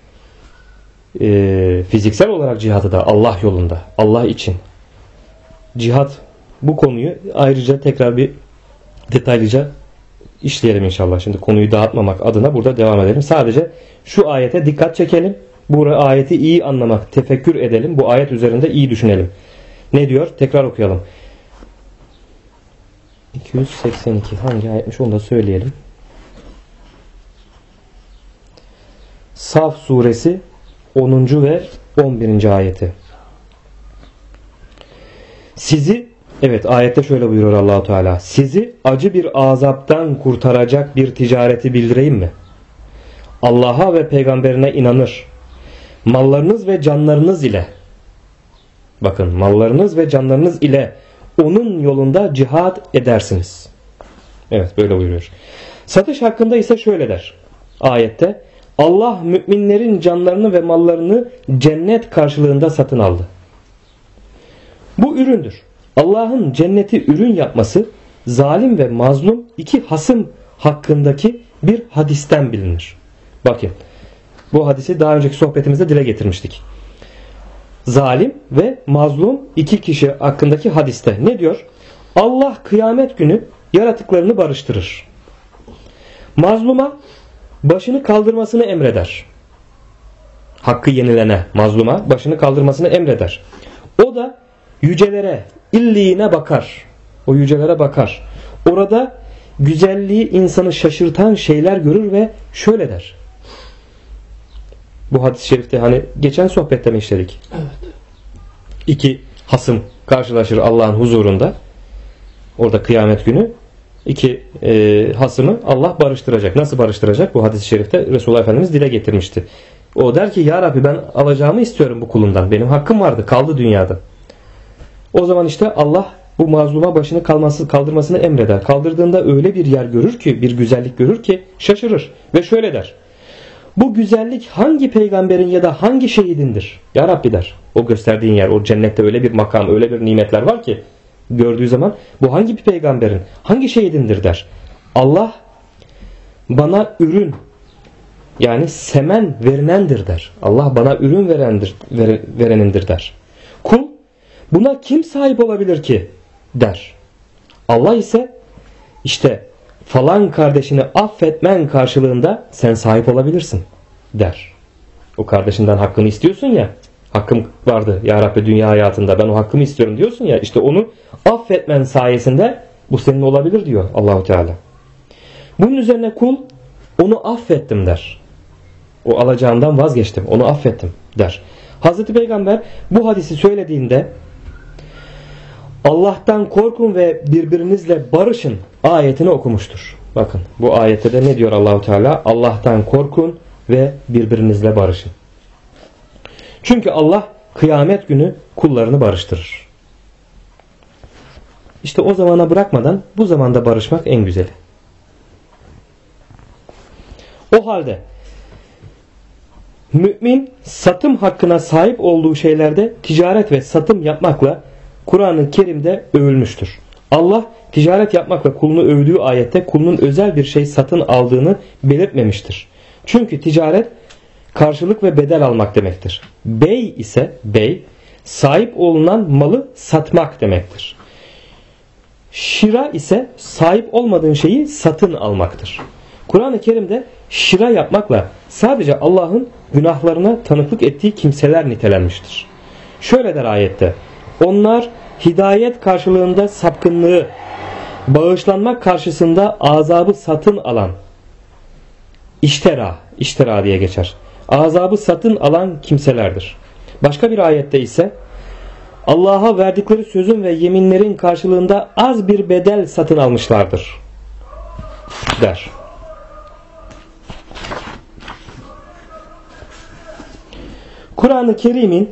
fiziksel olarak cihadı da Allah yolunda, Allah için. Cihat, bu konuyu ayrıca tekrar bir detaylıca işleyelim inşallah. Şimdi konuyu dağıtmamak adına burada devam edelim. Sadece şu ayete dikkat çekelim. Bu ayeti iyi anlamak, tefekkür edelim. Bu ayet üzerinde iyi düşünelim. Ne diyor? Tekrar okuyalım. 282 hangi ayetmiş onu da söyleyelim. Saf suresi 10. ve 11. ayeti. Sizi, evet ayette şöyle buyuruyor Allahu Teala: sizi acı bir azaptan kurtaracak bir ticareti bildireyim mi? Allah'a ve peygamberine inanır, mallarınız ve canlarınız ile, bakın mallarınız ve canlarınız ile onun yolunda cihad edersiniz. Evet, böyle buyuruyor. Satış hakkında ise şöyle der ayette: Allah müminlerin canlarını ve mallarını cennet karşılığında satın aldı. Bu üründür. Allah'ın cenneti ürün yapması zalim ve mazlum iki hasım hakkındaki bir hadisten bilinir. Bakın, bu hadisi daha önceki sohbetimizde dile getirmiştik. Zalim ve mazlum iki kişi hakkındaki hadiste ne diyor? Allah kıyamet günü yaratıklarını barıştırır. Mazluma başını kaldırmasını emreder. Hakkı yenilene mazluma başını kaldırmasını emreder. O da yücelere, illiğine bakar. O yücelere bakar. Orada güzelliği insanı şaşırtan şeyler görür ve şöyle der. Bu hadis-i şerifte hani geçen sohbette mi işledik? Evet. İki hasım karşılaşır Allah'ın huzurunda. Orada kıyamet günü iki hasımı Allah barıştıracak. Nasıl barıştıracak? Bu hadis-i şerifte Resulullah Efendimiz dile getirmişti. O der ki ya Rabbi, ben alacağımı istiyorum bu kulumdan. Benim hakkım vardı, kaldı dünyada. O zaman işte Allah bu mazluma başını kaldırmasını emreder. Kaldırdığında öyle bir yer görür ki, bir güzellik görür ki şaşırır ve şöyle der: bu güzellik hangi peygamberin ya da hangi şehidindir? Ya Rabbi der. O gösterdiğin yer, o cennette öyle bir makam, öyle bir nimetler var ki gördüğü zaman bu hangi bir peygamberin, hangi şehidindir der. Allah bana ürün, yani semen verenendir der. Allah bana ürün verenindir der. Kul buna kim sahip olabilir ki der. Allah ise işte falan kardeşini affetmen karşılığında sen sahip olabilirsin der. O kardeşinden hakkını istiyorsun ya, hakkım vardı ya Rabbi dünya hayatında, ben o hakkımı istiyorum diyorsun ya, işte onu affetmen sayesinde bu senin olabilir diyor Allahu Teala. Bunun üzerine kul onu affettim der. O alacağından vazgeçtim, onu affettim der. Hazreti Peygamber bu hadisi söylediğinde Allah'tan korkun ve birbirinizle barışın ayetini okumuştur. Bakın bu ayette de ne diyor Allahu Teala? Allah'tan korkun ve birbirinizle barışın. Çünkü Allah kıyamet günü kullarını barıştırır. İşte o zamana bırakmadan bu zamanda barışmak en güzeli. O halde mümin satım hakkına sahip olduğu şeylerde ticaret ve satım yapmakla Kur'an-ı Kerim'de övülmüştür. Allah ticaret yapmakla kulunu övdüğü ayette kulunun özel bir şey satın aldığını belirtmemiştir. Çünkü ticaret karşılık ve bedel almak demektir. Bey ise sahip olunan malı satmak demektir. Şira ise sahip olmadığın şeyi satın almaktır. Kur'an-ı Kerim'de şira yapmakla sadece Allah'ın günahlarına tanıklık ettiği kimseler nitelenmiştir. Şöyle der ayette: onlar hidayet karşılığında sapkınlığı, bağışlanmak karşısında azabı satın alan, iştera diye geçer, azabı satın alan kimselerdir. Başka bir ayette ise Allah'a verdikleri sözün ve yeminlerin karşılığında az bir bedel satın almışlardır der. Kur'an-ı Kerim'in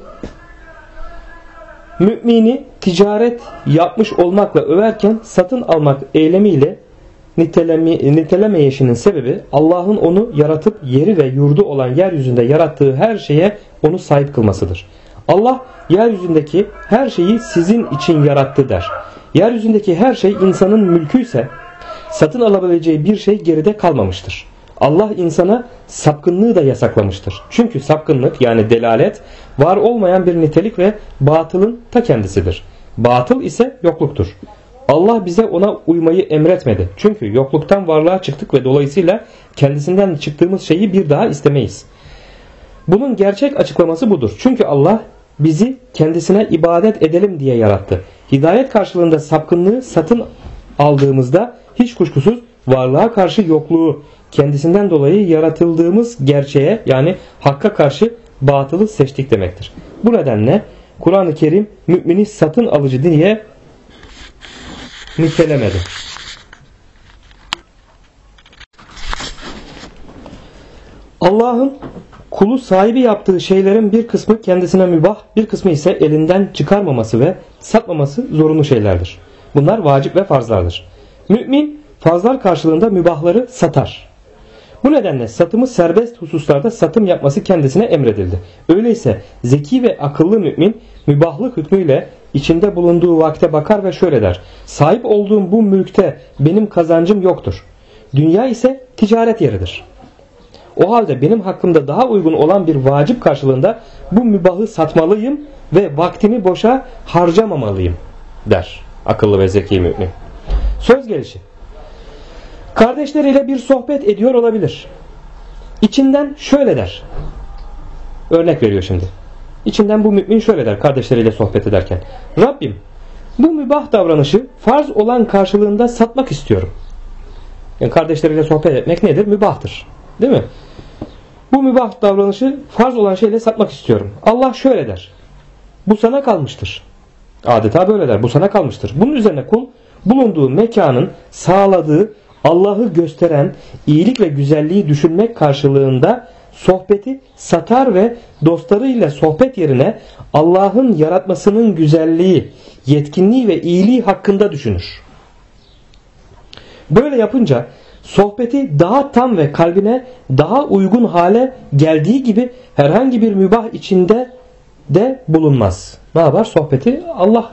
mümini ticaret yapmış olmakla överken satın almak eylemiyle nitelemeyişinin sebebi Allah'ın onu yaratıp yeri ve yurdu olan yeryüzünde yarattığı her şeye onu sahip kılmasıdır. Allah yeryüzündeki her şeyi sizin için yarattı der. Yeryüzündeki her şey insanın mülküyse satın alabileceği bir şey geride kalmamıştır. Allah insana sapkınlığı da yasaklamıştır. Çünkü sapkınlık yani delalet var olmayan bir nitelik ve batılın ta kendisidir. Batıl ise yokluktur. Allah bize ona uymayı emretmedi. Çünkü yokluktan varlığa çıktık ve dolayısıyla kendisinden çıktığımız şeyi bir daha istemeyiz. Bunun gerçek açıklaması budur. Çünkü Allah bizi kendisine ibadet edelim diye yarattı. Hidayet karşılığında sapkınlığı satın aldığımızda hiç kuşkusuz varlığa karşı yokluğu, kendisinden dolayı yaratıldığımız gerçeğe yani hakka karşı batılı seçtik demektir. Bu nedenle Kur'an-ı Kerim mümini satın alıcı diye nitelemedi. Allah'ın kulu sahibi yaptığı şeylerin bir kısmı kendisine mübah, bir kısmı ise elinden çıkarmaması ve satmaması zorunlu şeylerdir. Bunlar vacip ve farzlardır. Mümin farzlar karşılığında mübahları satar. Bu nedenle satımı serbest hususlarda satım yapması kendisine emredildi. Öyleyse zeki ve akıllı mümin mübahlık hükmüyle içinde bulunduğu vakte bakar ve şöyle der: sahip olduğum bu mülkte benim kazancım yoktur. Dünya ise ticaret yeridir. O halde benim hakkımda daha uygun olan bir vacip karşılığında bu mübahı satmalıyım ve vaktimi boşa harcamamalıyım der akıllı ve zeki mümin. Söz gelişi kardeşleriyle bir sohbet ediyor olabilir. İçinden şöyle der. Örnek veriyor şimdi. İçinden bu mümin şöyle der kardeşleriyle sohbet ederken: Rabbim, bu mübah davranışı farz olan karşılığında satmak istiyorum. Yani kardeşleriyle sohbet etmek nedir? Mübahtır. Değil mi? Bu mübah davranışı farz olan şeyle satmak istiyorum. Allah şöyle der: bu sana kalmıştır. Adeta böyle der. Bu sana kalmıştır. Bunun üzerine kul bulunduğu mekanın sağladığı Allah'ı gösteren iyilik ve güzelliği düşünmek karşılığında sohbeti satar ve dostlarıyla sohbet yerine Allah'ın yaratmasının güzelliği, yetkinliği ve iyiliği hakkında düşünür. Böyle yapınca sohbeti daha tam ve kalbine daha uygun hale geldiği gibi herhangi bir mübah içinde de bulunmaz. Ne yapar? Sohbeti Allah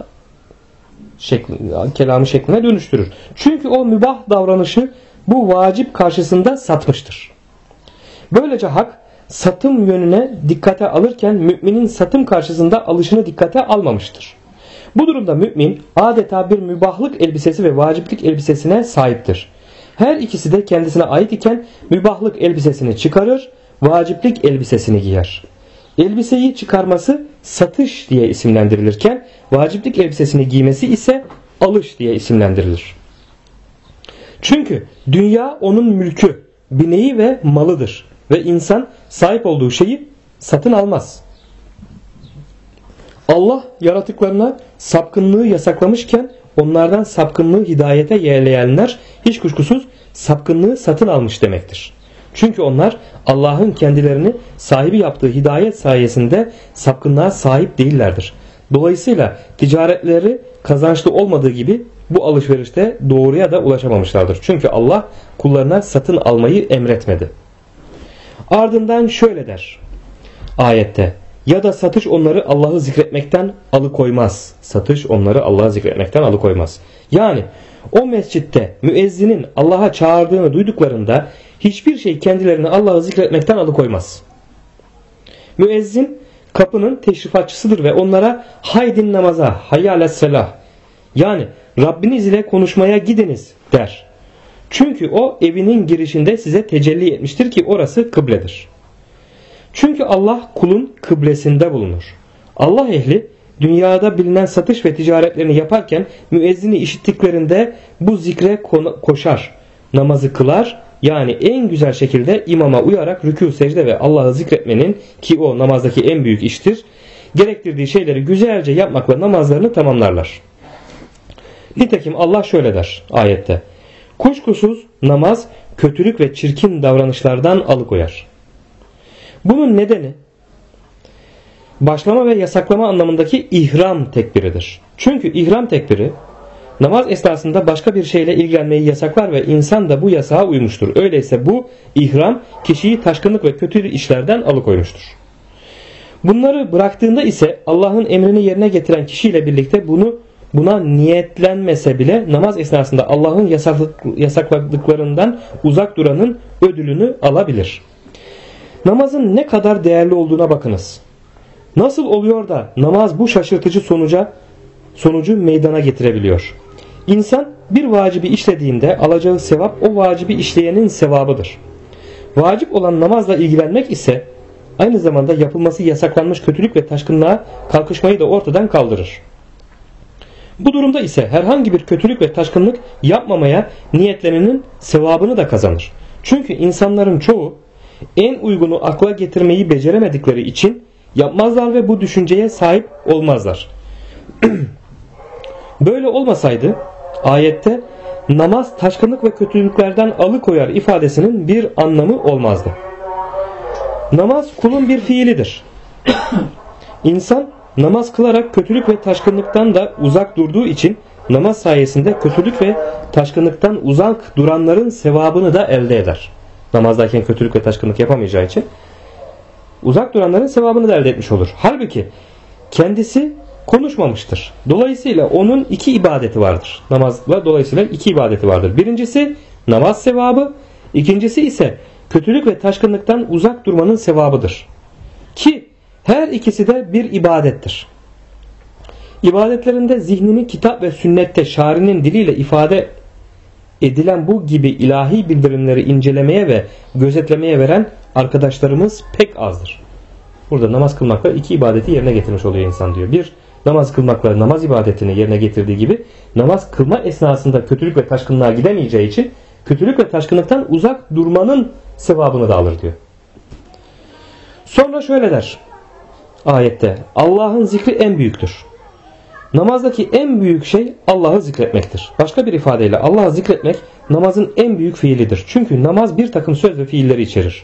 kelamı şekline dönüştürür. Çünkü o mübah davranışı bu vacip karşısında satmıştır. Böylece hak satım yönüne dikkate alırken müminin satım karşısında alışını dikkate almamıştır. Bu durumda mümin adeta bir mübahlık elbisesi ve vaciplik elbisesine sahiptir. Her ikisi de kendisine ait iken mübahlık elbisesini çıkarır, vaciplik elbisesini giyer. Elbiseyi çıkarması satış diye isimlendirilirken vaciplik elbisesini giymesi ise alış diye isimlendirilir. Çünkü dünya onun mülkü, bineği ve malıdır ve insan sahip olduğu şeyi satın almaz. Allah yaratıklarına sapkınlığı yasaklamışken onlardan sapkınlığı hidayete yeğleyenler hiç kuşkusuz sapkınlığı satın almış demektir. Çünkü onlar Allah'ın kendilerini sahibi yaptığı hidayet sayesinde sapkınlığa sahip değillerdir. Dolayısıyla ticaretleri kazançlı olmadığı gibi bu alışverişte doğruya da ulaşamamışlardır. Çünkü Allah kullarına satın almayı emretmedi. Ardından şöyle der ayette: ya da satış onları Allah'ı zikretmekten alıkoymaz. Satış onları Allah'ı zikretmekten alıkoymaz. Yani o mescitte müezzinin Allah'a çağırdığını duyduklarında hiçbir şey kendilerini Allah'ı zikretmekten alıkoymaz. Müezzin kapının teşrifatçısıdır ve onlara haydin namaza, hayyâlesselah, yani Rabbiniz ile konuşmaya gidiniz der. Çünkü o evinin girişinde size tecelli etmiştir ki orası kıbledir. Çünkü Allah kulun kıblesinde bulunur. Allah ehli dünyada bilinen satış ve ticaretlerini yaparken müezzini işittiklerinde bu zikre koşar, namazı kılar, yani en güzel şekilde imama uyarak rükû, secde ve Allah'ı zikretmenin, ki o namazdaki en büyük iştir, gerektirdiği şeyleri güzelce yapmakla namazlarını tamamlarlar. Nitekim Allah şöyle der ayette: kuşkusuz namaz kötülük ve çirkin davranışlardan alıkoyar. Bunun nedeni başlama ve yasaklama anlamındaki ihram tekbiridir. Çünkü ihram tekbiri namaz esnasında başka bir şeyle ilgilenmeyi yasaklar ve insan da bu yasağa uymuştur. Öyleyse bu ihram kişiyi taşkınlık ve kötü işlerden alıkoymuştur. Bunları bıraktığında ise Allah'ın emrini yerine getiren kişiyle birlikte buna niyetlenmese bile namaz esnasında Allah'ın yasakladıklarından uzak duranın ödülünü alabilir. Namazın ne kadar değerli olduğuna bakınız. Nasıl oluyor da namaz bu şaşırtıcı sonucu meydana getirebiliyor? İnsan bir vacibi işlediğinde alacağı sevap o vacibi işleyenin sevabıdır. Vacip olan namazla ilgilenmek ise aynı zamanda yapılması yasaklanmış kötülük ve taşkınlığa kalkışmayı da ortadan kaldırır. Bu durumda ise herhangi bir kötülük ve taşkınlık yapmamaya niyetlenenin sevabını da kazanır. Çünkü insanların çoğu en uygunu akla getirmeyi beceremedikleri için yapmazlar ve bu düşünceye sahip olmazlar. Böyle olmasaydı ayette namaz taşkınlık ve kötülüklerden alıkoyar ifadesinin bir anlamı olmazdı. Namaz kulun bir fiilidir. İnsan namaz kılarak kötülük ve taşkınlıktan da uzak durduğu için namaz sayesinde kötülük ve taşkınlıktan uzak duranların sevabını da elde eder. Namazdayken kötülük ve taşkınlık yapamayacağı için uzak duranların sevabını da elde etmiş olur. Halbuki kendisi konuşmamıştır. Dolayısıyla onun iki ibadeti vardır. Namazla dolayısıyla iki ibadeti vardır. Birincisi namaz sevabı, ikincisi ise kötülük ve taşkınlıktan uzak durmanın sevabıdır. Ki her ikisi de bir ibadettir. İbadetlerinde zihnini kitap ve sünnette şarinin diliyle ifade edilen bu gibi ilahi bildirimleri incelemeye ve gözetlemeye veren arkadaşlarımız pek azdır. Burada namaz kılmakla iki ibadeti yerine getirmiş oluyor insan diyor. Bir, namaz kılmakla namaz ibadetini yerine getirdiği gibi namaz kılma esnasında kötülük ve taşkınlığa gidemeyeceği için kötülük ve taşkınlıktan uzak durmanın sevabını da alır diyor. Sonra şöyle der ayette: Allah'ın zikri en büyüktür. Namazdaki en büyük şey Allah'ı zikretmektir. Başka bir ifadeyle Allah'ı zikretmek namazın en büyük fiilidir. Çünkü namaz bir takım söz ve fiilleri içerir.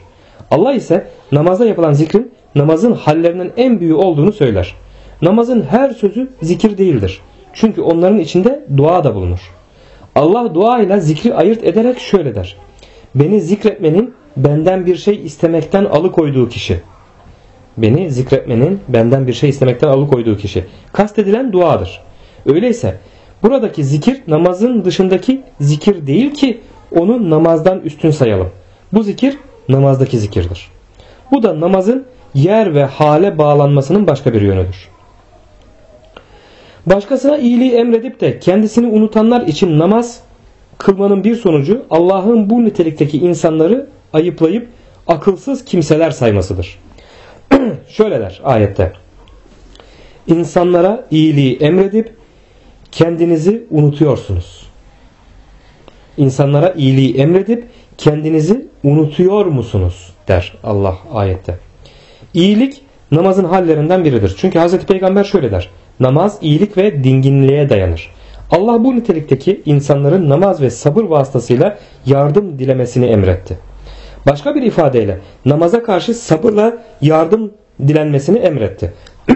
Allah ise namazda yapılan zikrin namazın hallerinin en büyüğü olduğunu söyler. Namazın her sözü zikir değildir. Çünkü onların içinde dua da bulunur. Allah dua ile zikri ayırt ederek şöyle der: beni zikretmenin benden bir şey istemekten alıkoyduğu kişi. Beni zikretmenin benden bir şey istemekten alıkoyduğu kişi. Kastedilen duadır. Öyleyse buradaki zikir namazın dışındaki zikir değil ki onu namazdan üstün sayalım. Bu zikir namazdaki zikirdir. Bu da namazın yer ve hale bağlanmasının başka bir yönüdür. Başkasına iyiliği emredip de kendisini unutanlar için namaz kılmanın bir sonucu Allah'ın bu nitelikteki insanları ayıplayıp akılsız kimseler saymasıdır. Şöyle der ayette: İnsanlara iyiliği emredip kendinizi unutuyorsunuz. İnsanlara iyiliği emredip kendinizi unutuyor musunuz der Allah ayette. İyilik namazın hallerinden biridir. Çünkü Hazreti Peygamber şöyle der: namaz iyilik ve dinginliğe dayanır. Allah bu nitelikteki insanların namaz ve sabır vasıtasıyla yardım dilemesini emretti. Başka bir ifadeyle namaza karşı sabırla yardım dilenmesini emretti.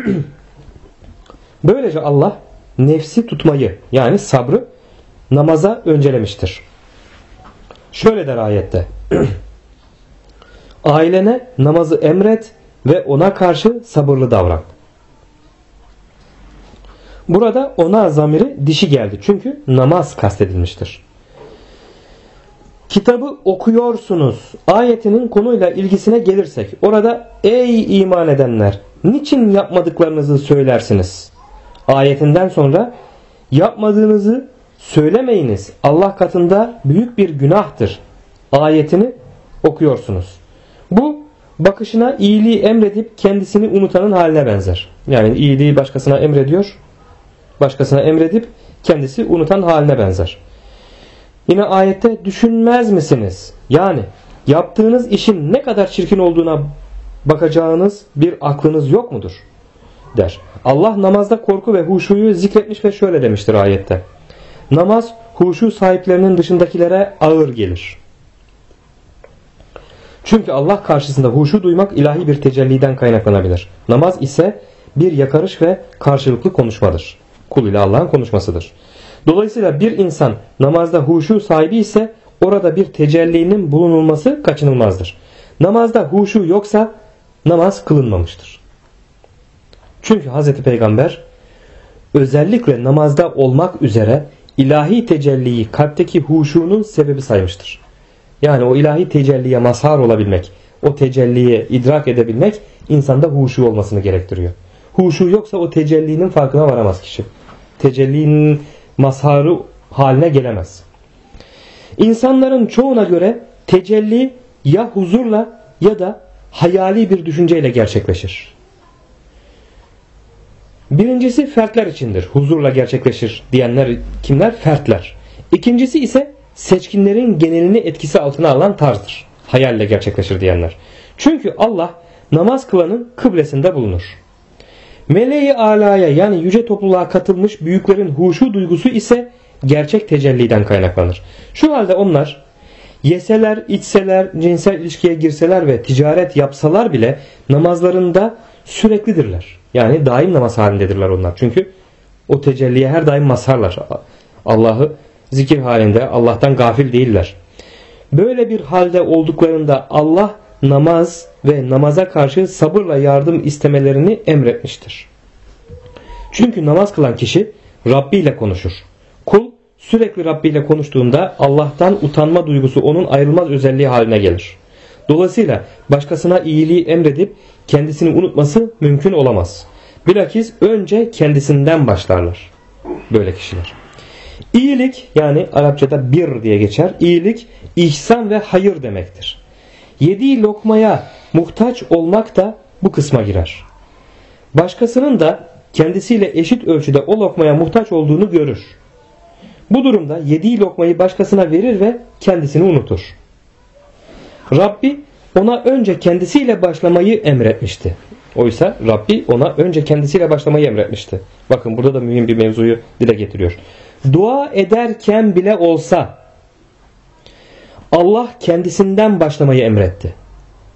Böylece Allah nefsi tutmayı, yani sabrı namaza öncelemiştir. Şöyle der ayette: ailene namazı emret ve ona karşı sabırlı davran. Burada ona zamiri dişi geldi. Çünkü namaz kastedilmiştir. Kitabı okuyorsunuz ayetinin konuyla ilgisine gelirsek, orada ey iman edenler niçin yapmadıklarınızı söylersiniz ayetinden sonra yapmadığınızı söylemeyiniz, Allah katında büyük bir günahtır ayetini okuyorsunuz. Bu bakışına iyiliği emredip kendisini unutanın haline benzer. Yani iyiliği başkasına emrediyor, başkasına emredip kendisi unutan haline benzer. Yine ayette düşünmez misiniz? Yani yaptığınız işin ne kadar çirkin olduğuna bakacağınız bir aklınız yok mudur? Der. Allah namazda korku ve huşuyu zikretmiş ve şöyle demiştir ayette: namaz huşu sahiplerinin dışındakilere ağır gelir. Çünkü Allah karşısında huşu duymak ilahi bir tecelliden kaynaklanabilir. Namaz ise bir yakarış ve karşılıklı konuşmadır. Kul ile Allah'ın konuşmasıdır. Dolayısıyla bir insan namazda huşu sahibi ise orada bir tecellinin bulunulması kaçınılmazdır. Namazda huşu yoksa namaz kılınmamıştır. Çünkü Hz. Peygamber özellikle namazda olmak üzere ilahi tecelliyi kalpteki huşunun sebebi saymıştır. Yani o ilahi tecelliye mazhar olabilmek, o tecelliye idrak edebilmek insanda huşu olmasını gerektiriyor. Huşu yoksa o tecellinin farkına varamaz kişi. Tecellinin mazharı haline gelemez. İnsanların çoğuna göre tecelli ya huzurla ya da hayali bir düşünceyle gerçekleşir. Birincisi fertler içindir. Huzurla gerçekleşir diyenler kimler? Fertler. İkincisi ise seçkinlerin genelini etkisi altına alan tarzdır. Hayalle gerçekleşir diyenler. Çünkü Allah namaz kılanın kıblesinde bulunur. Meleği alaya, yani yüce topluluğa katılmış büyüklerin huşu duygusu ise gerçek tecelliden kaynaklanır. Şu halde onlar yeseler, içseler, cinsel ilişkiye girseler ve ticaret yapsalar bile namazlarında süreklidirler. Yani daim namaz halindedirler onlar. Çünkü o tecelliye her daim mazharlar. Allah'ı zikir halinde, Allah'tan gafil değiller. Böyle bir halde olduklarında Allah namaz ve namaza karşı sabırla yardım istemelerini emretmiştir. Çünkü namaz kılan kişi Rabbi ile konuşur. Kul sürekli Rabbi ile konuştuğunda Allah'tan utanma duygusu onun ayrılmaz özelliği haline gelir. Dolayısıyla başkasına iyiliği emredip kendisini unutması mümkün olamaz. Bilakis önce kendisinden başlarlar böyle kişiler. İyilik, yani Arapçada bir diye geçer. İyilik, ihsan ve hayır demektir. Yediği lokmaya muhtaç olmak da bu kısma girer. Başkasının da kendisiyle eşit ölçüde o lokmaya muhtaç olduğunu görür. Bu durumda yediği lokmayı başkasına verir ve kendisini unutur. Rabbi ona önce kendisiyle başlamayı emretmişti. Oysa Rabbi ona önce kendisiyle başlamayı emretmişti. Bakın burada da mühim bir mevzuyu dile getiriyor. Dua ederken bile olsa Allah kendisinden başlamayı emretti.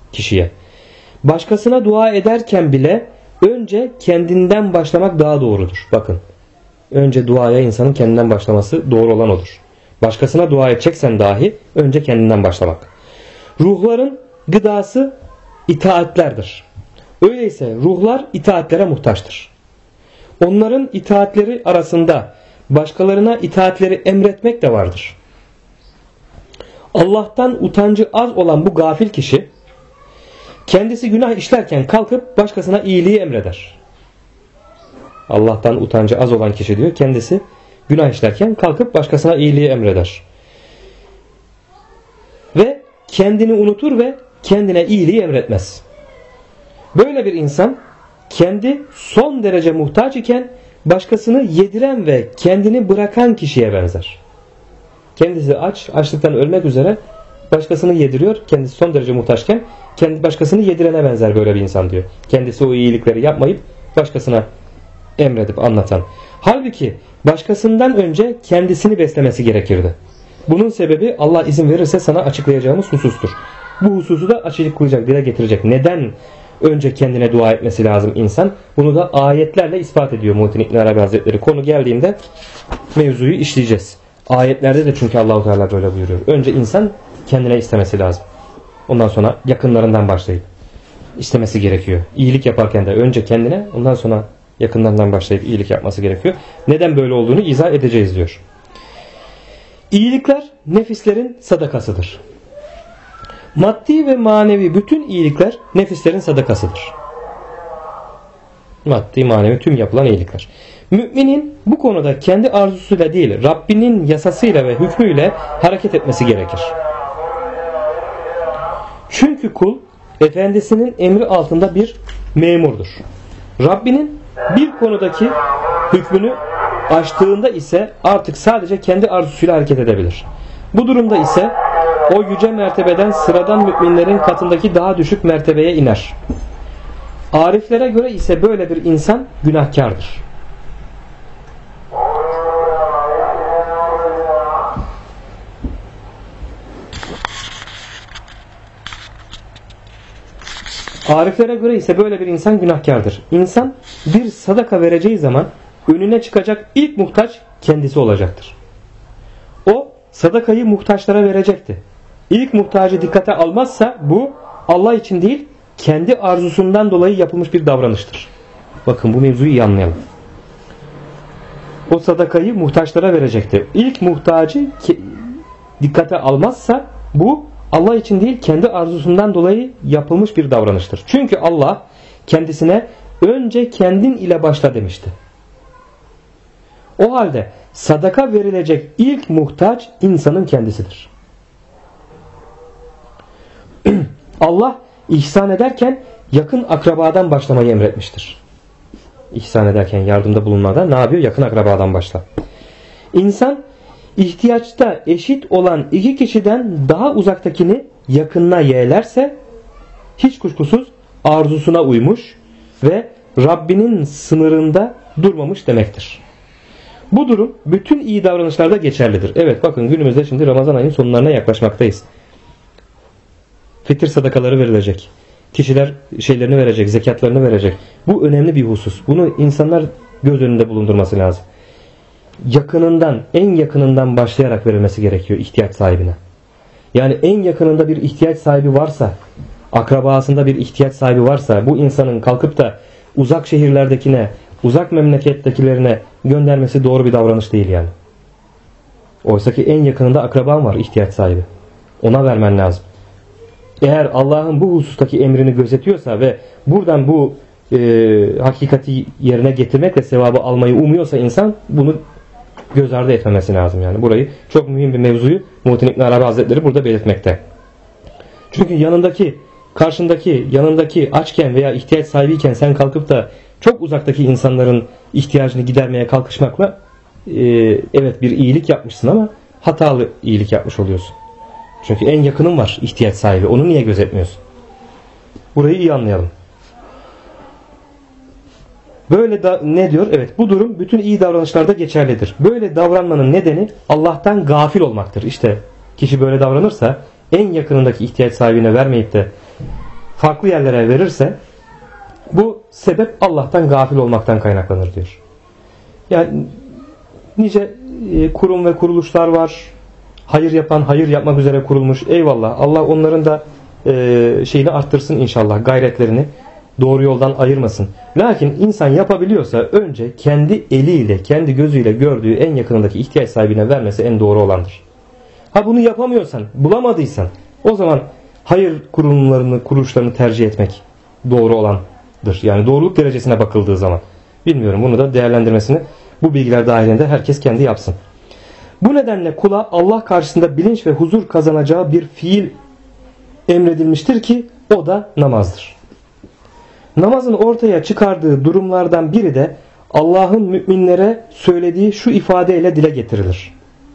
kişiye. Başkasına dua ederken bile önce kendinden başlamak daha doğrudur. Bakın. Önce duaya insanın kendinden başlaması doğru olan odur. Başkasına dua edeceksen dahi önce kendinden başlamak. Ruhların gıdası itaatlerdir. Öyleyse ruhlar itaatlere muhtaçtır. Onların itaatleri arasında başkalarına itaatleri emretmek de vardır. Allah'tan utancı az olan bu gafil kişi kendisi günah işlerken kalkıp başkasına iyiliği emreder. Allah'tan utancı az olan kişi diyor, kendisi günah işlerken kalkıp başkasına iyiliği emreder. Ve kendini unutur ve kendine iyiliği emretmez. Böyle bir insan kendi son derece muhtaç iken başkasını yediren ve kendini bırakan kişiye benzer. Kendisi aç, açlıktan ölmek üzere başkasını yediriyor. Kendisi son derece muhtaçken kendi başkasını yedirene benzer böyle bir insan diyor. Kendisi o iyilikleri yapmayıp başkasına emredip anlatan. Halbuki başkasından önce kendisini beslemesi gerekirdi. Bunun sebebi Allah izin verirse sana açıklayacağımız husustur. Bu hususu da açıklayacak, dile getirecek. Neden önce kendine dua etmesi lazım insan? Bunu da ayetlerle ispat ediyor Muhittin İbn Arabi Hazretleri. Konu geldiğinde mevzuyu işleyeceğiz. Ayetlerde de çünkü Allah-u Teala böyle buyuruyor. Önce insan kendine istemesi lazım. Ondan sonra yakınlarından başlayıp istemesi gerekiyor. İyilik yaparken de önce kendine, ondan sonra yakınlarından başlayıp iyilik yapması gerekiyor. Neden böyle olduğunu izah edeceğiz diyor. İyilikler nefislerin sadakasıdır. Maddi ve manevi bütün iyilikler nefislerin sadakasıdır. Maddi, manevi tüm yapılan iyilikler. Müminin bu konuda kendi arzusuyla değil, Rabbinin yasasıyla ve hükmüyle hareket etmesi gerekir. Çünkü kul efendisinin emri altında bir memurdur. Rabbinin bir konudaki hükmünü aştığında ise artık sadece kendi arzusuyla hareket edebilir. Bu durumda ise o yüce mertebeden sıradan müminlerin katındaki daha düşük mertebeye iner. Ariflere göre ise böyle bir insan günahkardır. Ariflere göre ise böyle bir insan günahkardır. İnsan bir sadaka vereceği zaman önüne çıkacak ilk muhtaç kendisi olacaktır. O sadakayı muhtaçlara verecekti. İlk muhtacı dikkate almazsa bu Allah için değil, kendi arzusundan dolayı yapılmış bir davranıştır. Bakın bu mevzuyu iyi anlayalım. O sadakayı muhtaçlara verecekti. İlk muhtacı dikkate almazsa bu Allah için değil, kendi arzusundan dolayı yapılmış bir davranıştır. Çünkü Allah kendisine önce kendin ile başla demişti. O halde sadaka verilecek ilk muhtaç insanın kendisidir. Allah ihsan ederken yakın akrabadan başlamayı emretmiştir. İhsan ederken, yardımda bulunmadan ne yapıyor? Yakın akrabadan başla. İnsan ihtiyaçta eşit olan iki kişiden daha uzaktakini yakınına yeğlerse hiç kuşkusuz arzusuna uymuş ve Rabbinin sınırında durmamış demektir. Bu durum bütün iyi davranışlarda geçerlidir. Evet, bakın günümüzde şimdi Ramazan ayının sonlarına yaklaşmaktayız. Fitir sadakaları verilecek. Kişiler şeylerini verecek, zekatlarını verecek. Bu önemli bir husus. Bunu insanlar göz önünde bulundurması lazım. Yakınından, en yakınından başlayarak verilmesi gerekiyor ihtiyaç sahibine. Yani en yakınında bir ihtiyaç sahibi varsa, akrabasında bir ihtiyaç sahibi varsa, bu insanın kalkıp da uzak şehirlerdekine, uzak memlekettekilerine göndermesi doğru bir davranış değil yani. Oysa ki en yakınında akraban var, ihtiyaç sahibi. Ona vermen lazım. Eğer Allah'ın bu husustaki emrini gözetiyorsa ve buradan bu hakikati yerine getirmekle sevabı almayı umuyorsa insan, bunu göz ardı etmemesi lazım yani. Burayı, çok mühim bir mevzuyu Muhittin İbn Arabi Hazretleri burada belirtmekte. Çünkü yanındaki açken veya ihtiyaç sahibiyken sen kalkıp da çok uzaktaki insanların ihtiyacını gidermeye kalkışmakla evet bir iyilik yapmışsın ama hatalı iyilik yapmış oluyorsun. Çünkü en yakının var ihtiyaç sahibi. Onu niye gözetmiyorsun? Burayı iyi anlayalım. Böyle ne diyor? Evet, bu durum bütün iyi davranışlarda geçerlidir. Böyle davranmanın nedeni Allah'tan gafil olmaktır. İşte kişi böyle davranırsa en yakınındaki ihtiyaç sahibine vermeyip de farklı yerlere verirse bu sebep Allah'tan gafil olmaktan kaynaklanır diyor. Yani nice kurum ve kuruluşlar var. Hayır yapan, hayır yapmak üzere kurulmuş. Eyvallah. Allah onların da şeyini arttırsın inşallah. Gayretlerini doğru yoldan ayırmasın. Lakin insan yapabiliyorsa önce kendi eliyle, kendi gözüyle gördüğü en yakınındaki ihtiyaç sahibine vermesi en doğru olandır. Ha bunu yapamıyorsan, bulamadıysan o zaman hayır kurumlarını, kuruluşlarını tercih etmek doğru olandır. Yani doğruluk derecesine bakıldığı zaman. Bilmiyorum, bunu da değerlendirmesini bu bilgiler dahilinde herkes kendi yapsın. Bu nedenle kula Allah karşısında bilinç ve huzur kazanacağı bir fiil emredilmiştir ki o da namazdır. Namazın ortaya çıkardığı durumlardan biri de Allah'ın müminlere söylediği şu ifadeyle dile getirilir.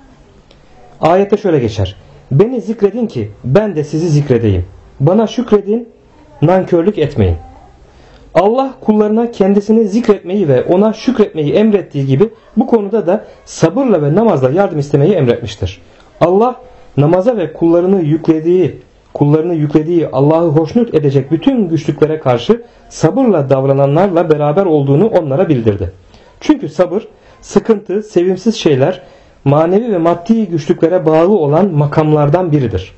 Ayette şöyle geçer. Beni zikredin ki ben de sizi zikredeyim. Bana şükredin, nankörlük etmeyin. Allah kullarına kendisini zikretmeyi ve ona şükretmeyi emrettiği gibi bu konuda da sabırla ve namazla yardım istemeyi emretmiştir. Allah namaza ve kullarını yüklediği Allah'ı hoşnut edecek bütün güçlüklere karşı sabırla davrananlarla beraber olduğunu onlara bildirdi. Çünkü sabır, sıkıntı, sevimsiz şeyler, manevi ve maddi güçlüklere bağlı olan makamlardan biridir.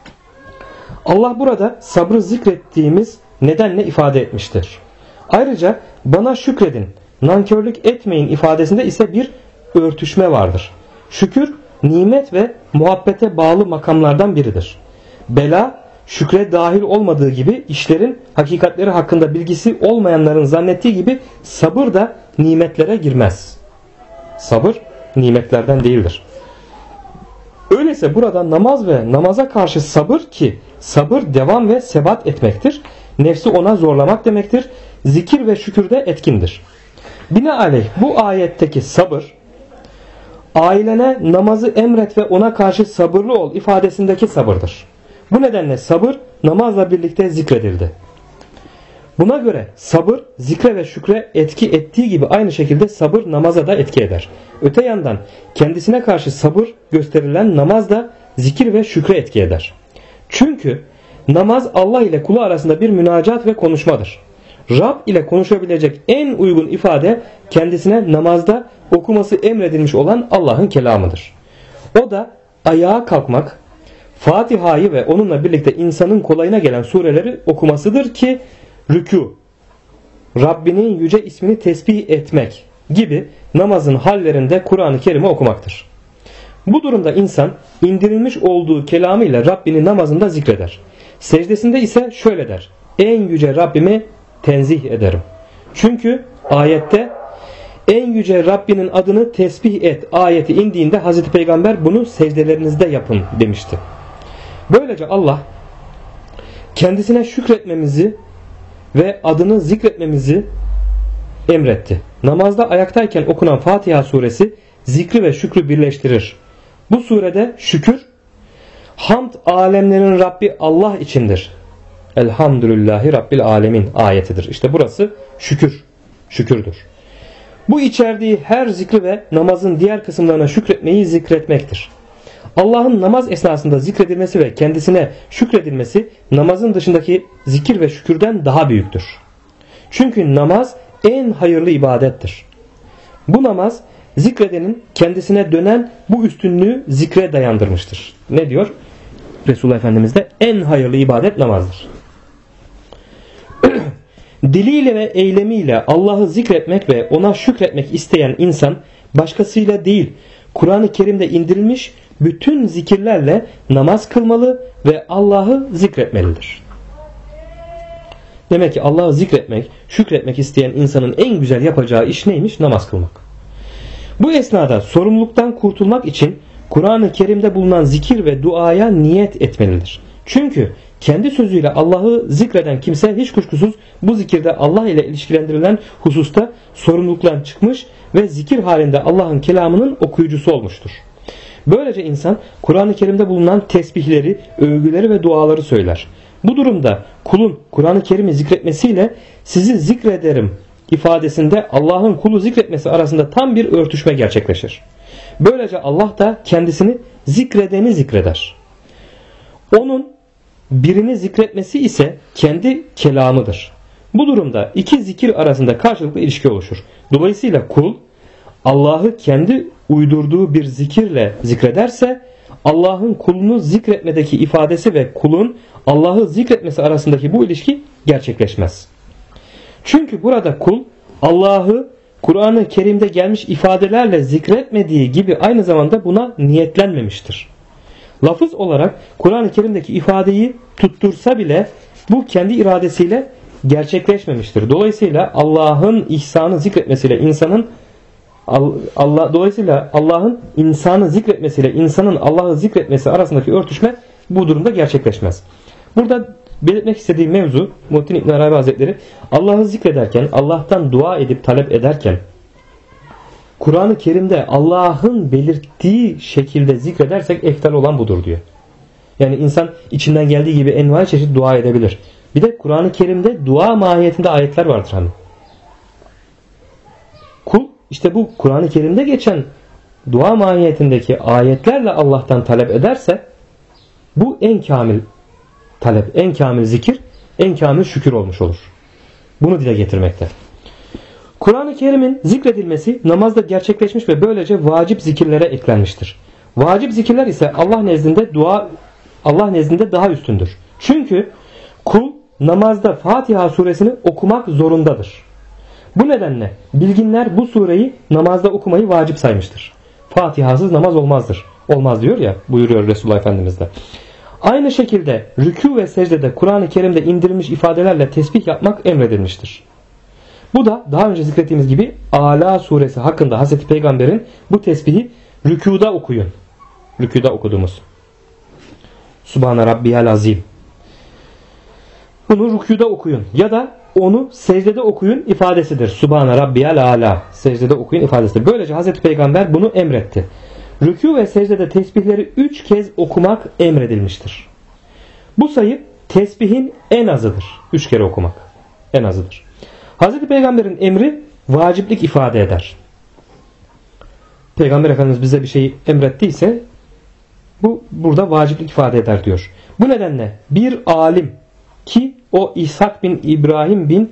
Allah burada sabrı zikrettiğimiz nedenle ifade etmiştir. Ayrıca bana şükredin, nankörlük etmeyin ifadesinde ise bir örtüşme vardır. Şükür, nimet ve muhabbete bağlı makamlardan biridir. Bela, şükre dahil olmadığı gibi işlerin hakikatleri hakkında bilgisi olmayanların zannettiği gibi sabır da nimetlere girmez. Sabır nimetlerden değildir. Öyleyse burada namaz ve namaza karşı sabır ki sabır devam ve sebat etmektir. Nefsi ona zorlamak demektir. Zikir ve şükürde etkindir. Binaenaleyh bu ayetteki sabır ailene namazı emret ve ona karşı sabırlı ol ifadesindeki sabırdır. Bu nedenle sabır namazla birlikte zikredildi. Buna göre sabır zikre ve şükre etki ettiği gibi aynı şekilde sabır namaza da etki eder. Öte yandan kendisine karşı sabır gösterilen namaz da zikir ve şükre etki eder. Çünkü namaz Allah ile kulu arasında bir münacat ve konuşmadır. Rab ile konuşabilecek en uygun ifade kendisine namazda okuması emredilmiş olan Allah'ın kelamıdır. O da ayağa kalkmak, Fatiha'yı ve onunla birlikte insanın kolayına gelen sureleri okumasıdır ki rükû, Rabbinin yüce ismini tesbih etmek gibi namazın hallerinde Kur'an-ı Kerim'i okumaktır. Bu durumda insan indirilmiş olduğu kelamıyla Rabbini namazında zikreder. Secdesinde ise şöyle der: en yüce Rabbimi tenzih ederim. Çünkü ayette en yüce Rabbinin adını tesbih et ayeti indiğinde Hazreti Peygamber bunu secdelerinizde yapın demişti. Böylece Allah kendisine şükretmemizi ve adını zikretmemizi emretti. Namazda ayaktayken okunan Fatiha suresi zikri ve şükrü birleştirir. Bu surede şükür, hamd alemlerin Rabbi Allah içindir. Elhamdülillahi Rabbil alemin ayetidir. İşte burası şükürdür. Bu içerdiği her zikri ve namazın diğer kısımlarına şükretmeyi zikretmektir. Allah'ın namaz esnasında zikredilmesi ve kendisine şükredilmesi namazın dışındaki zikir ve şükürden daha büyüktür. Çünkü namaz en hayırlı ibadettir. Bu namaz zikredenin kendisine dönen bu üstünlüğü zikre dayandırmıştır. Ne diyor? Resulullah Efendimiz de en hayırlı ibadet namazdır. Diliyle ve eylemiyle Allah'ı zikretmek ve ona şükretmek isteyen insan başkasıyla değil, Kur'an-ı Kerim'de indirilmiş bütün zikirlerle namaz kılmalı ve Allah'ı zikretmelidir. Demek ki Allah'ı zikretmek, şükretmek isteyen insanın en güzel yapacağı iş neymiş? Namaz kılmak. Bu esnada sorumluluktan kurtulmak için Kur'an-ı Kerim'de bulunan zikir ve duaya niyet etmelidir. Çünkü kendi sözüyle Allah'ı zikreden kimse hiç kuşkusuz bu zikirde Allah ile ilişkilendirilen hususta sorumluluktan çıkmış ve zikir halinde Allah'ın kelamının okuyucusu olmuştur. Böylece insan Kur'an-ı Kerim'de bulunan tesbihleri, övgüleri ve duaları söyler. Bu durumda kulun Kur'an-ı Kerim'i zikretmesiyle sizi zikrederim ifadesinde Allah'ın kulu zikretmesi arasında tam bir örtüşme gerçekleşir. Böylece Allah da kendisini zikredeni zikreder. Onun birini zikretmesi ise kendi kelamıdır. Bu durumda iki zikir arasında karşılıklı ilişki oluşur. Dolayısıyla kul Allah'ı kendi uydurduğu bir zikirle zikrederse Allah'ın kulunu zikretmedeki ifadesi ve kulun Allah'ı zikretmesi arasındaki bu ilişki gerçekleşmez. Çünkü burada kul Allah'ı Kur'an-ı Kerim'de gelmiş ifadelerle zikretmediği gibi aynı zamanda buna niyetlenmemiştir. Lafız olarak Kur'an-ı Kerim'deki ifadeyi tuttursa bile bu kendi iradesiyle gerçekleşmemiştir. Dolayısıyla Allah'ın ihsanı zikretmesiyle Allah'ın insanı zikretmesiyle insanın Allah'ı zikretmesi arasındaki örtüşme bu durumda gerçekleşmez. Burada belirtmek istediğim mevzu, Muhittin İbn Arabi Hazretleri Allah'ı zikrederken, Allah'tan dua edip talep ederken Kur'an-ı Kerim'de Allah'ın belirttiği şekilde zikredersek eftal olan budur diyor. Yani insan içinden geldiği gibi envai çeşit dua edebilir. Bir de Kur'an-ı Kerim'de dua mahiyetinde ayetler vardır hani. Kul işte bu Kur'an-ı Kerim'de geçen dua mahiyetindeki ayetlerle Allah'tan talep ederse bu en kamil talep, en kamil zikir, en kamil şükür olmuş olur. Bunu dile getirmekte. Kur'an-ı Kerim'in zikredilmesi namazda gerçekleşmiş ve böylece vacip zikirlere eklenmiştir. Vacip zikirler ise Allah nezdinde daha üstündür. Çünkü kul namazda Fatiha suresini okumak zorundadır. Bu nedenle bilginler bu sureyi namazda okumayı vacip saymıştır. Fatihasız namaz olmazdır. Olmaz diyor ya, buyuruyor Resulullah Efendimiz de. Aynı şekilde rükû ve secdede Kur'an-ı Kerim'de indirilmiş ifadelerle tesbih yapmak emredilmiştir. Bu da daha önce zikrettiğimiz gibi Ala suresi hakkında Hazreti Peygamber'in bu tesbihi rükûda okuyun. Rükûda okuduğumuz. Subhane Rabbiyal Azim. Bunu rükûda okuyun ya da onu secdede okuyun ifadesidir. Subhane Rabbiyal Ala. Secdede okuyun ifadesidir. Böylece Hazreti Peygamber bunu emretti. Rükû ve secdede tesbihleri 3 kez okumak emredilmiştir. Bu sayı tesbihin en azıdır. 3 kere okumak. En azıdır. Hazreti Peygamber'in emri vaciplik ifade eder. Peygamber Efendimiz bize bir şeyi emrettiyse bu burada vaciplik ifade eder diyor. Bu nedenle bir alim ki o İshak bin İbrahim bin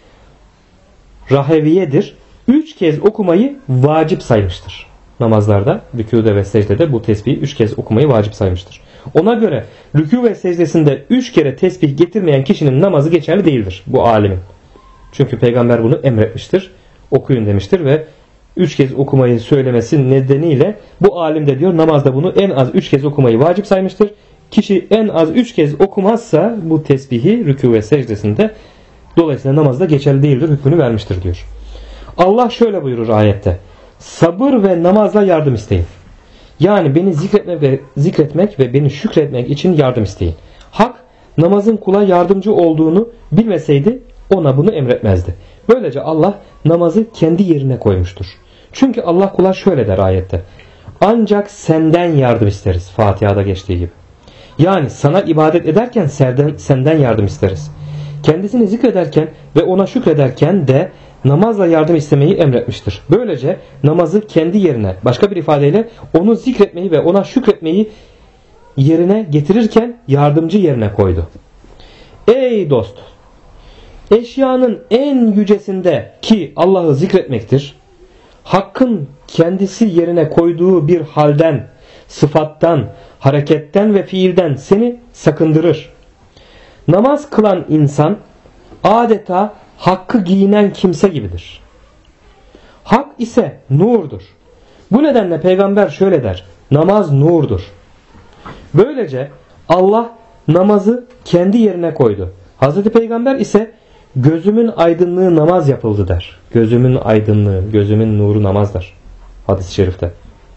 Raheviye'dir. 3 kez okumayı vacip saymıştır. Namazlarda, rükûde ve secdede bu tesbihi 3 kez okumayı vacip saymıştır. Ona göre rükû ve secdesinde 3 kere tesbih getirmeyen kişinin namazı geçerli değildir. Bu alimin. Çünkü peygamber bunu emretmiştir. Okuyun demiştir ve 3 kez okumayı söylemesi nedeniyle bu alim de diyor namazda bunu en az 3 kez okumayı vacip saymıştır. Kişi en az 3 kez okumazsa bu tesbihi rükû ve secdesinde dolayısıyla namazda geçerli değildir hükmünü vermiştir diyor. Allah şöyle buyurur ayette. Sabır ve namazla yardım isteyin. Yani beni zikretmek ve beni şükretmek için yardım isteyin. Hak namazın kula yardımcı olduğunu bilmeseydi ona bunu emretmezdi. Böylece Allah namazı kendi yerine koymuştur. Çünkü Allah kula şöyle der ayette. Ancak senden yardım isteriz. Fatiha'da geçtiği gibi. Yani sana ibadet ederken senden yardım isteriz. Kendisini zikrederken ve ona şükrederken de namazla yardım istemeyi emretmiştir. Böylece namazı kendi yerine, başka bir ifadeyle onu zikretmeyi ve ona şükretmeyi yerine getirirken yardımcı yerine koydu. Ey dost! Eşyanın en yücesinde ki Allah'ı zikretmektir, Hakk'ın kendisi yerine koyduğu bir halden, sıfattan, hareketten ve fiilden seni sakındırır. Namaz kılan insan adeta Hakk'ı giyinen kimse gibidir. Hak ise nurdur. Bu nedenle peygamber şöyle der. Namaz nurdur. Böylece Allah namazı kendi yerine koydu. Hazreti Peygamber ise gözümün aydınlığı namaz yapıldı der. Gözümün aydınlığı, gözümün nuru namazdır. Hadis-i şerifte.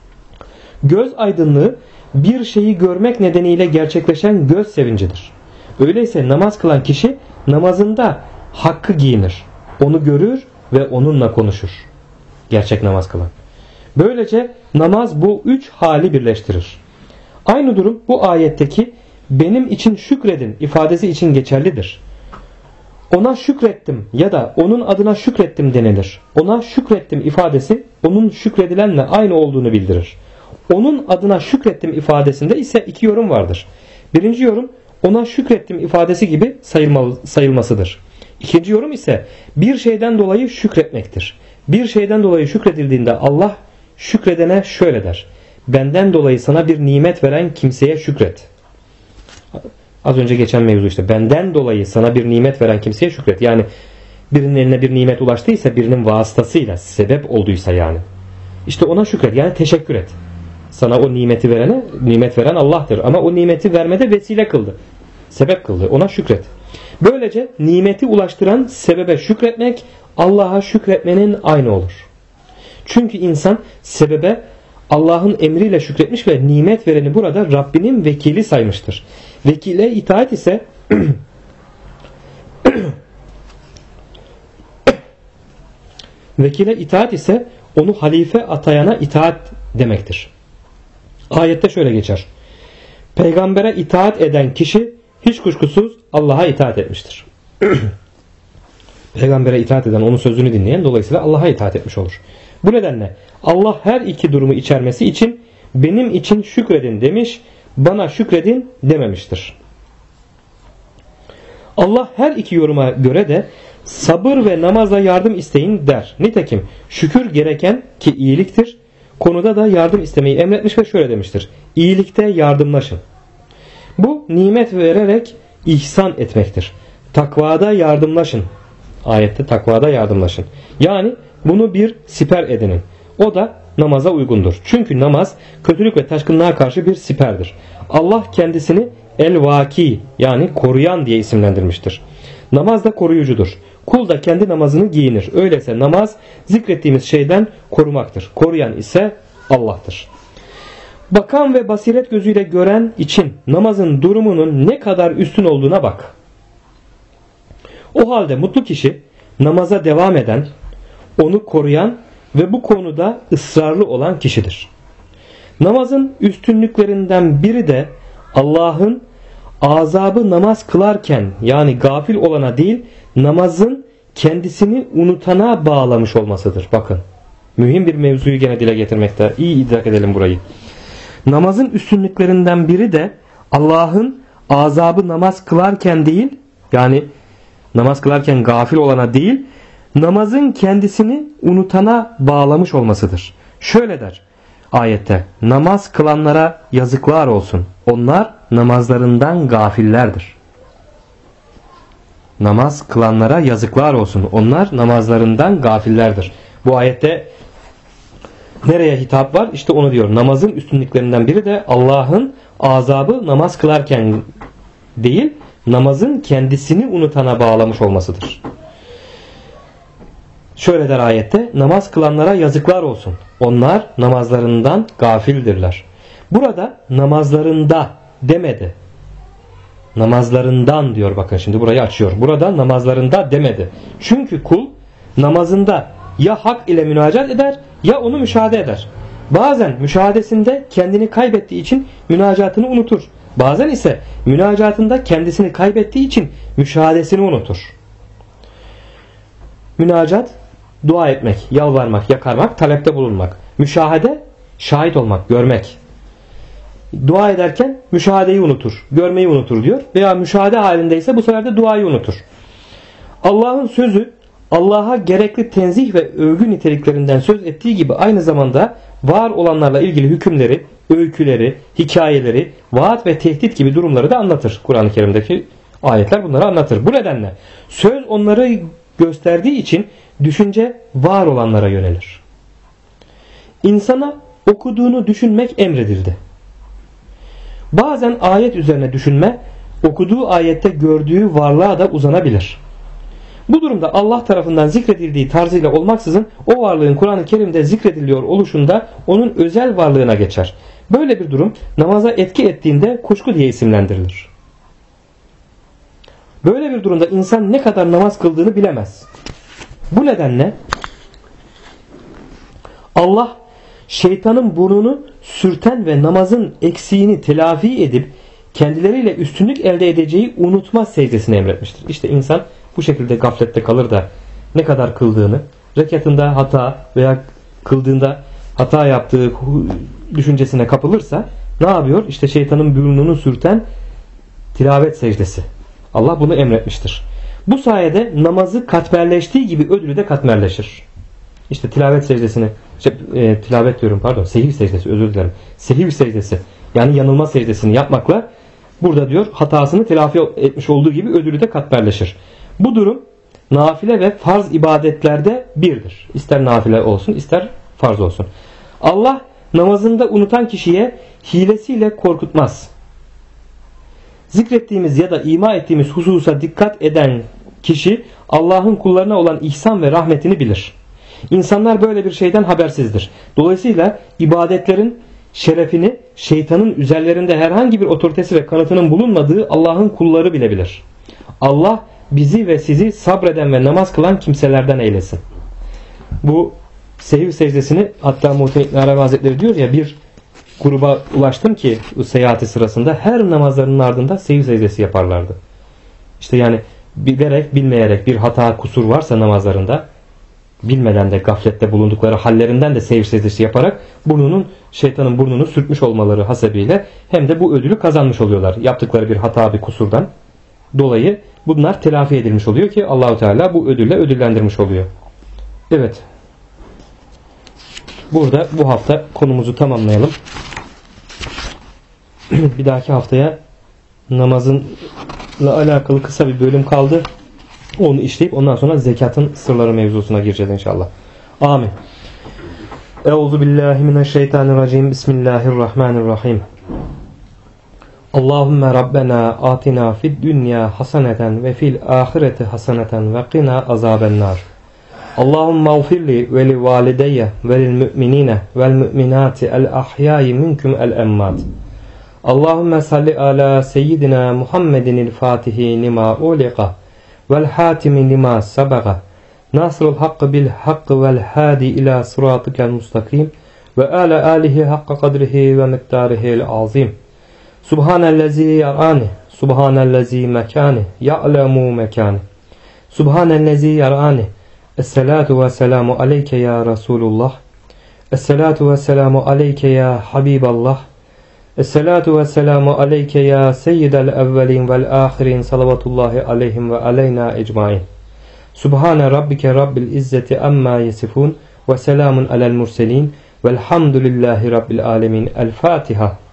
Göz aydınlığı bir şeyi görmek nedeniyle gerçekleşen göz sevincidir. Öyleyse namaz kılan kişi namazında Hakk'ı giyinir. Onu görür ve onunla konuşur. Gerçek namaz kılan. Böylece namaz bu 3 hali birleştirir. Aynı durum bu ayetteki benim için şükredin ifadesi için geçerlidir. Ona şükrettim ya da onun adına şükrettim denilir. Ona şükrettim ifadesi onun şükredilenle aynı olduğunu bildirir. Onun adına şükrettim ifadesinde ise 2 yorum vardır. Birinci yorum ona şükrettim ifadesi gibi sayılmasıdır. İkinci yorum ise bir şeyden dolayı şükretmektir. Bir şeyden dolayı şükredildiğinde Allah şükredene şöyle der: benden dolayı sana bir nimet veren kimseye şükret. Az önce geçen mevzu işte. Benden dolayı sana bir nimet veren kimseye şükret. Yani birinin eline bir nimet ulaştıysa, birinin vasıtasıyla, sebep olduysa yani. İşte ona şükret. Yani teşekkür et. Sana o nimeti verene, nimet veren Allah'tır. Ama o nimeti vermede vesile kıldı. Sebep kıldı. Ona şükret. Böylece nimeti ulaştıran sebebe şükretmek, Allah'a şükretmenin aynı olur. Çünkü insan sebebe Allah'ın emriyle şükretmiş ve nimet vereni burada Rabbinin vekili saymıştır. Vekile itaat ise vekile itaat ise onu halife atayana itaat demektir. Ayette şöyle geçer: peygambere itaat eden kişi hiç kuşkusuz Allah'a itaat etmiştir. Peygambere itaat eden, onun sözünü dinleyen, dolayısıyla Allah'a itaat etmiş olur. Bu nedenle Allah her iki durumu içermesi için benim için şükredin demiş, bana şükredin dememiştir. Allah her iki yoruma göre de sabır ve namazla yardım isteyin der. Nitekim şükür gereken ki iyiliktir konuda da yardım istemeyi emretmiş ve şöyle demiştir: İyilikte yardımlaşın. Bu nimet vererek ihsan etmektir. Takvada yardımlaşın. Ayette takvada yardımlaşın. Yani bunu bir siper edinin. O da namaza uygundur. Çünkü namaz kötülük ve taşkınlığa karşı bir siperdir. Allah kendisini el-vaki yani koruyan diye isimlendirmiştir. Namaz da koruyucudur. Kul da kendi namazını giyinir. Öyleyse namaz zikrettiğimiz şeyden korumaktır. Koruyan ise Allah'tır. Bakan ve basiret gözüyle gören için namazın durumunun ne kadar üstün olduğuna bak. O halde mutlu kişi namaza devam eden, onu koruyan ve bu konuda ısrarlı olan kişidir. Namazın üstünlüklerinden biri de Allah'ın azabı namaz kılarken yani gafil olana değil, namazın kendisini unutana bağlamış olmasıdır. Bakın, mühim bir mevzuyu gene dile getirmekte. İyi idrak edelim burayı. Namazın üstünlüklerinden biri de Allah'ın azabı namaz kılarken değil, yani namaz kılarken gafil olana değil, namazın kendisini unutana bağlamış olmasıdır. Şöyle der ayette: namaz kılanlara yazıklar olsun. Onlar namazlarından gafillerdir. Namaz kılanlara yazıklar olsun. Onlar namazlarından gafillerdir. Bu ayette nereye hitap var? İşte onu diyor. Namazın üstünlüklerinden biri de Allah'ın azabı namaz kılarken değil, namazın kendisini unutana bağlamış olmasıdır. Şöyle der ayette: namaz kılanlara yazıklar olsun. Onlar namazlarından gafildirler. Burada namazlarında demedi. Namazlarından diyor, bakın şimdi burayı açıyor. Burada namazlarında demedi. Çünkü kul namazında ya hak ile münacat eder ya onu müşahede eder. Bazen müşahadesinde kendini kaybettiği için münacatını unutur. Bazen ise münacatında kendisini kaybettiği için müşahadesini unutur. Münacat, dua etmek, yalvarmak, yakarmak, talepte bulunmak. Müşahede, şahit olmak, görmek. Dua ederken müşahedeyi unutur, görmeyi unutur diyor. Veya müşahede halindeyse bu sefer de duayı unutur. Allah'ın sözü, Allah'a gerekli tenzih ve övgü niteliklerinden söz ettiği gibi aynı zamanda var olanlarla ilgili hükümleri, öyküleri, hikayeleri, vaat ve tehdit gibi durumları da anlatır. Kur'an-ı Kerim'deki ayetler bunları anlatır. Bu nedenle söz onları gösterdiği için düşünce var olanlara yönelir. İnsana okuduğunu düşünmek emredildi. Bazen ayet üzerine düşünme, okuduğu ayette gördüğü varlığa da uzanabilir. Bu durumda Allah tarafından zikredildiği tarzıyla olmaksızın o varlığın Kur'an-ı Kerim'de zikrediliyor oluşunda onun özel varlığına geçer. Böyle bir durum namaza etki ettiğinde kuşku diye isimlendirilir. Böyle bir durumda insan ne kadar namaz kıldığını bilemez. Bu nedenle Allah şeytanın burnunu sürten ve namazın eksiğini telafi edip kendileriyle üstünlük elde edeceği unutma secdesini emretmiştir. İşte insan bu şekilde gaflette kalır da ne kadar kıldığını, rekatında hata veya kıldığında hata yaptığı düşüncesine kapılırsa ne yapıyor? İşte şeytanın burnunu sürten, Tilavet secdesi. Allah bunu emretmiştir. Bu sayede namazı katmerleştiği gibi ödülü de katmerleşir. İşte tilavet secdesini, sehiv secdesi, özür dilerim. Sehiv secdesi, yani yanılma secdesini yapmakla burada diyor hatasını telafi etmiş olduğu gibi ödülü de katmerleşir. Bu durum nafile ve farz ibadetlerde birdir. İster nafile olsun, ister farz olsun. Allah namazında unutan kişiye hilesiyle korkutmaz. Zikrettiğimiz ya da ima ettiğimiz hususa dikkat eden kişi Allah'ın kullarına olan ihsan ve rahmetini bilir. İnsanlar böyle bir şeyden habersizdir. Dolayısıyla ibadetlerin şerefini şeytanın üzerlerinde herhangi bir otoritesi ve kanıtının bulunmadığı Allah'ın kulları bile bilir. Allah bizi ve sizi sabreden ve namaz kılan kimselerden eylesin. Bu sehiv secdesini hatta Muhittin İbn Arabi Hazretleri diyor ya, bir gruba ulaştım ki seyahati sırasında her namazlarının ardında sehiv secdesi yaparlardı. İşte yani bilerek bilmeyerek bir hata kusur varsa namazlarında, bilmeden de gaflette bulundukları hallerinden de sehiv secdesi yaparak şeytanın burnunu sürtmüş olmaları hasebiyle hem de bu ödülü kazanmış oluyorlar. Yaptıkları bir hata, bir kusurdan dolayı bunlar telafi edilmiş oluyor ki Allahu Teala bu ödülle ödüllendirmiş oluyor. Evet. Burada bu hafta konumuzu tamamlayalım. Bir dahaki haftaya namazınla alakalı kısa bir bölüm kaldı. Onu işleyip ondan sonra zekatın sırları mevzusuna gireceğiz inşallah. Amin. Euzubillahimineşşeytanirracim. Bismillahirrahmanirrahim. Allahümme Rabbena atina fid dünya haseneten ve fil ahireti haseneten ve qina azabennar. Allahümme ğfirli ve li valideyye ve lil müminine vel müminati el ahyai minkum el emmat. Allahümme salli ala seyyidina Muhammedinil fatihi lima uliqa vel hatimi lima sabaga nasrul hakkı bil hakkı vel hadi ila sıratıkel mustakim ve ala alihi hakka kadrihi ve miktarihil azim. Subhanellezi yarani, subhanellezi mekani, ya'lemu mekani. Subhanellezi yarani. Esselatu ve selamu aleyke ya Resulullah. Esselatu ve selamu aleyke ya Habiballah. Esselatu ve selamu aleyke ya seyyidel evvelin vel ahirin salavatullahi aleyhim ve aleyna ecmain. Subhane rabbike rabbil izzeti amma yesifun ve selamun alel murselin velhamdülillahi rabbil alemin. El Fatiha.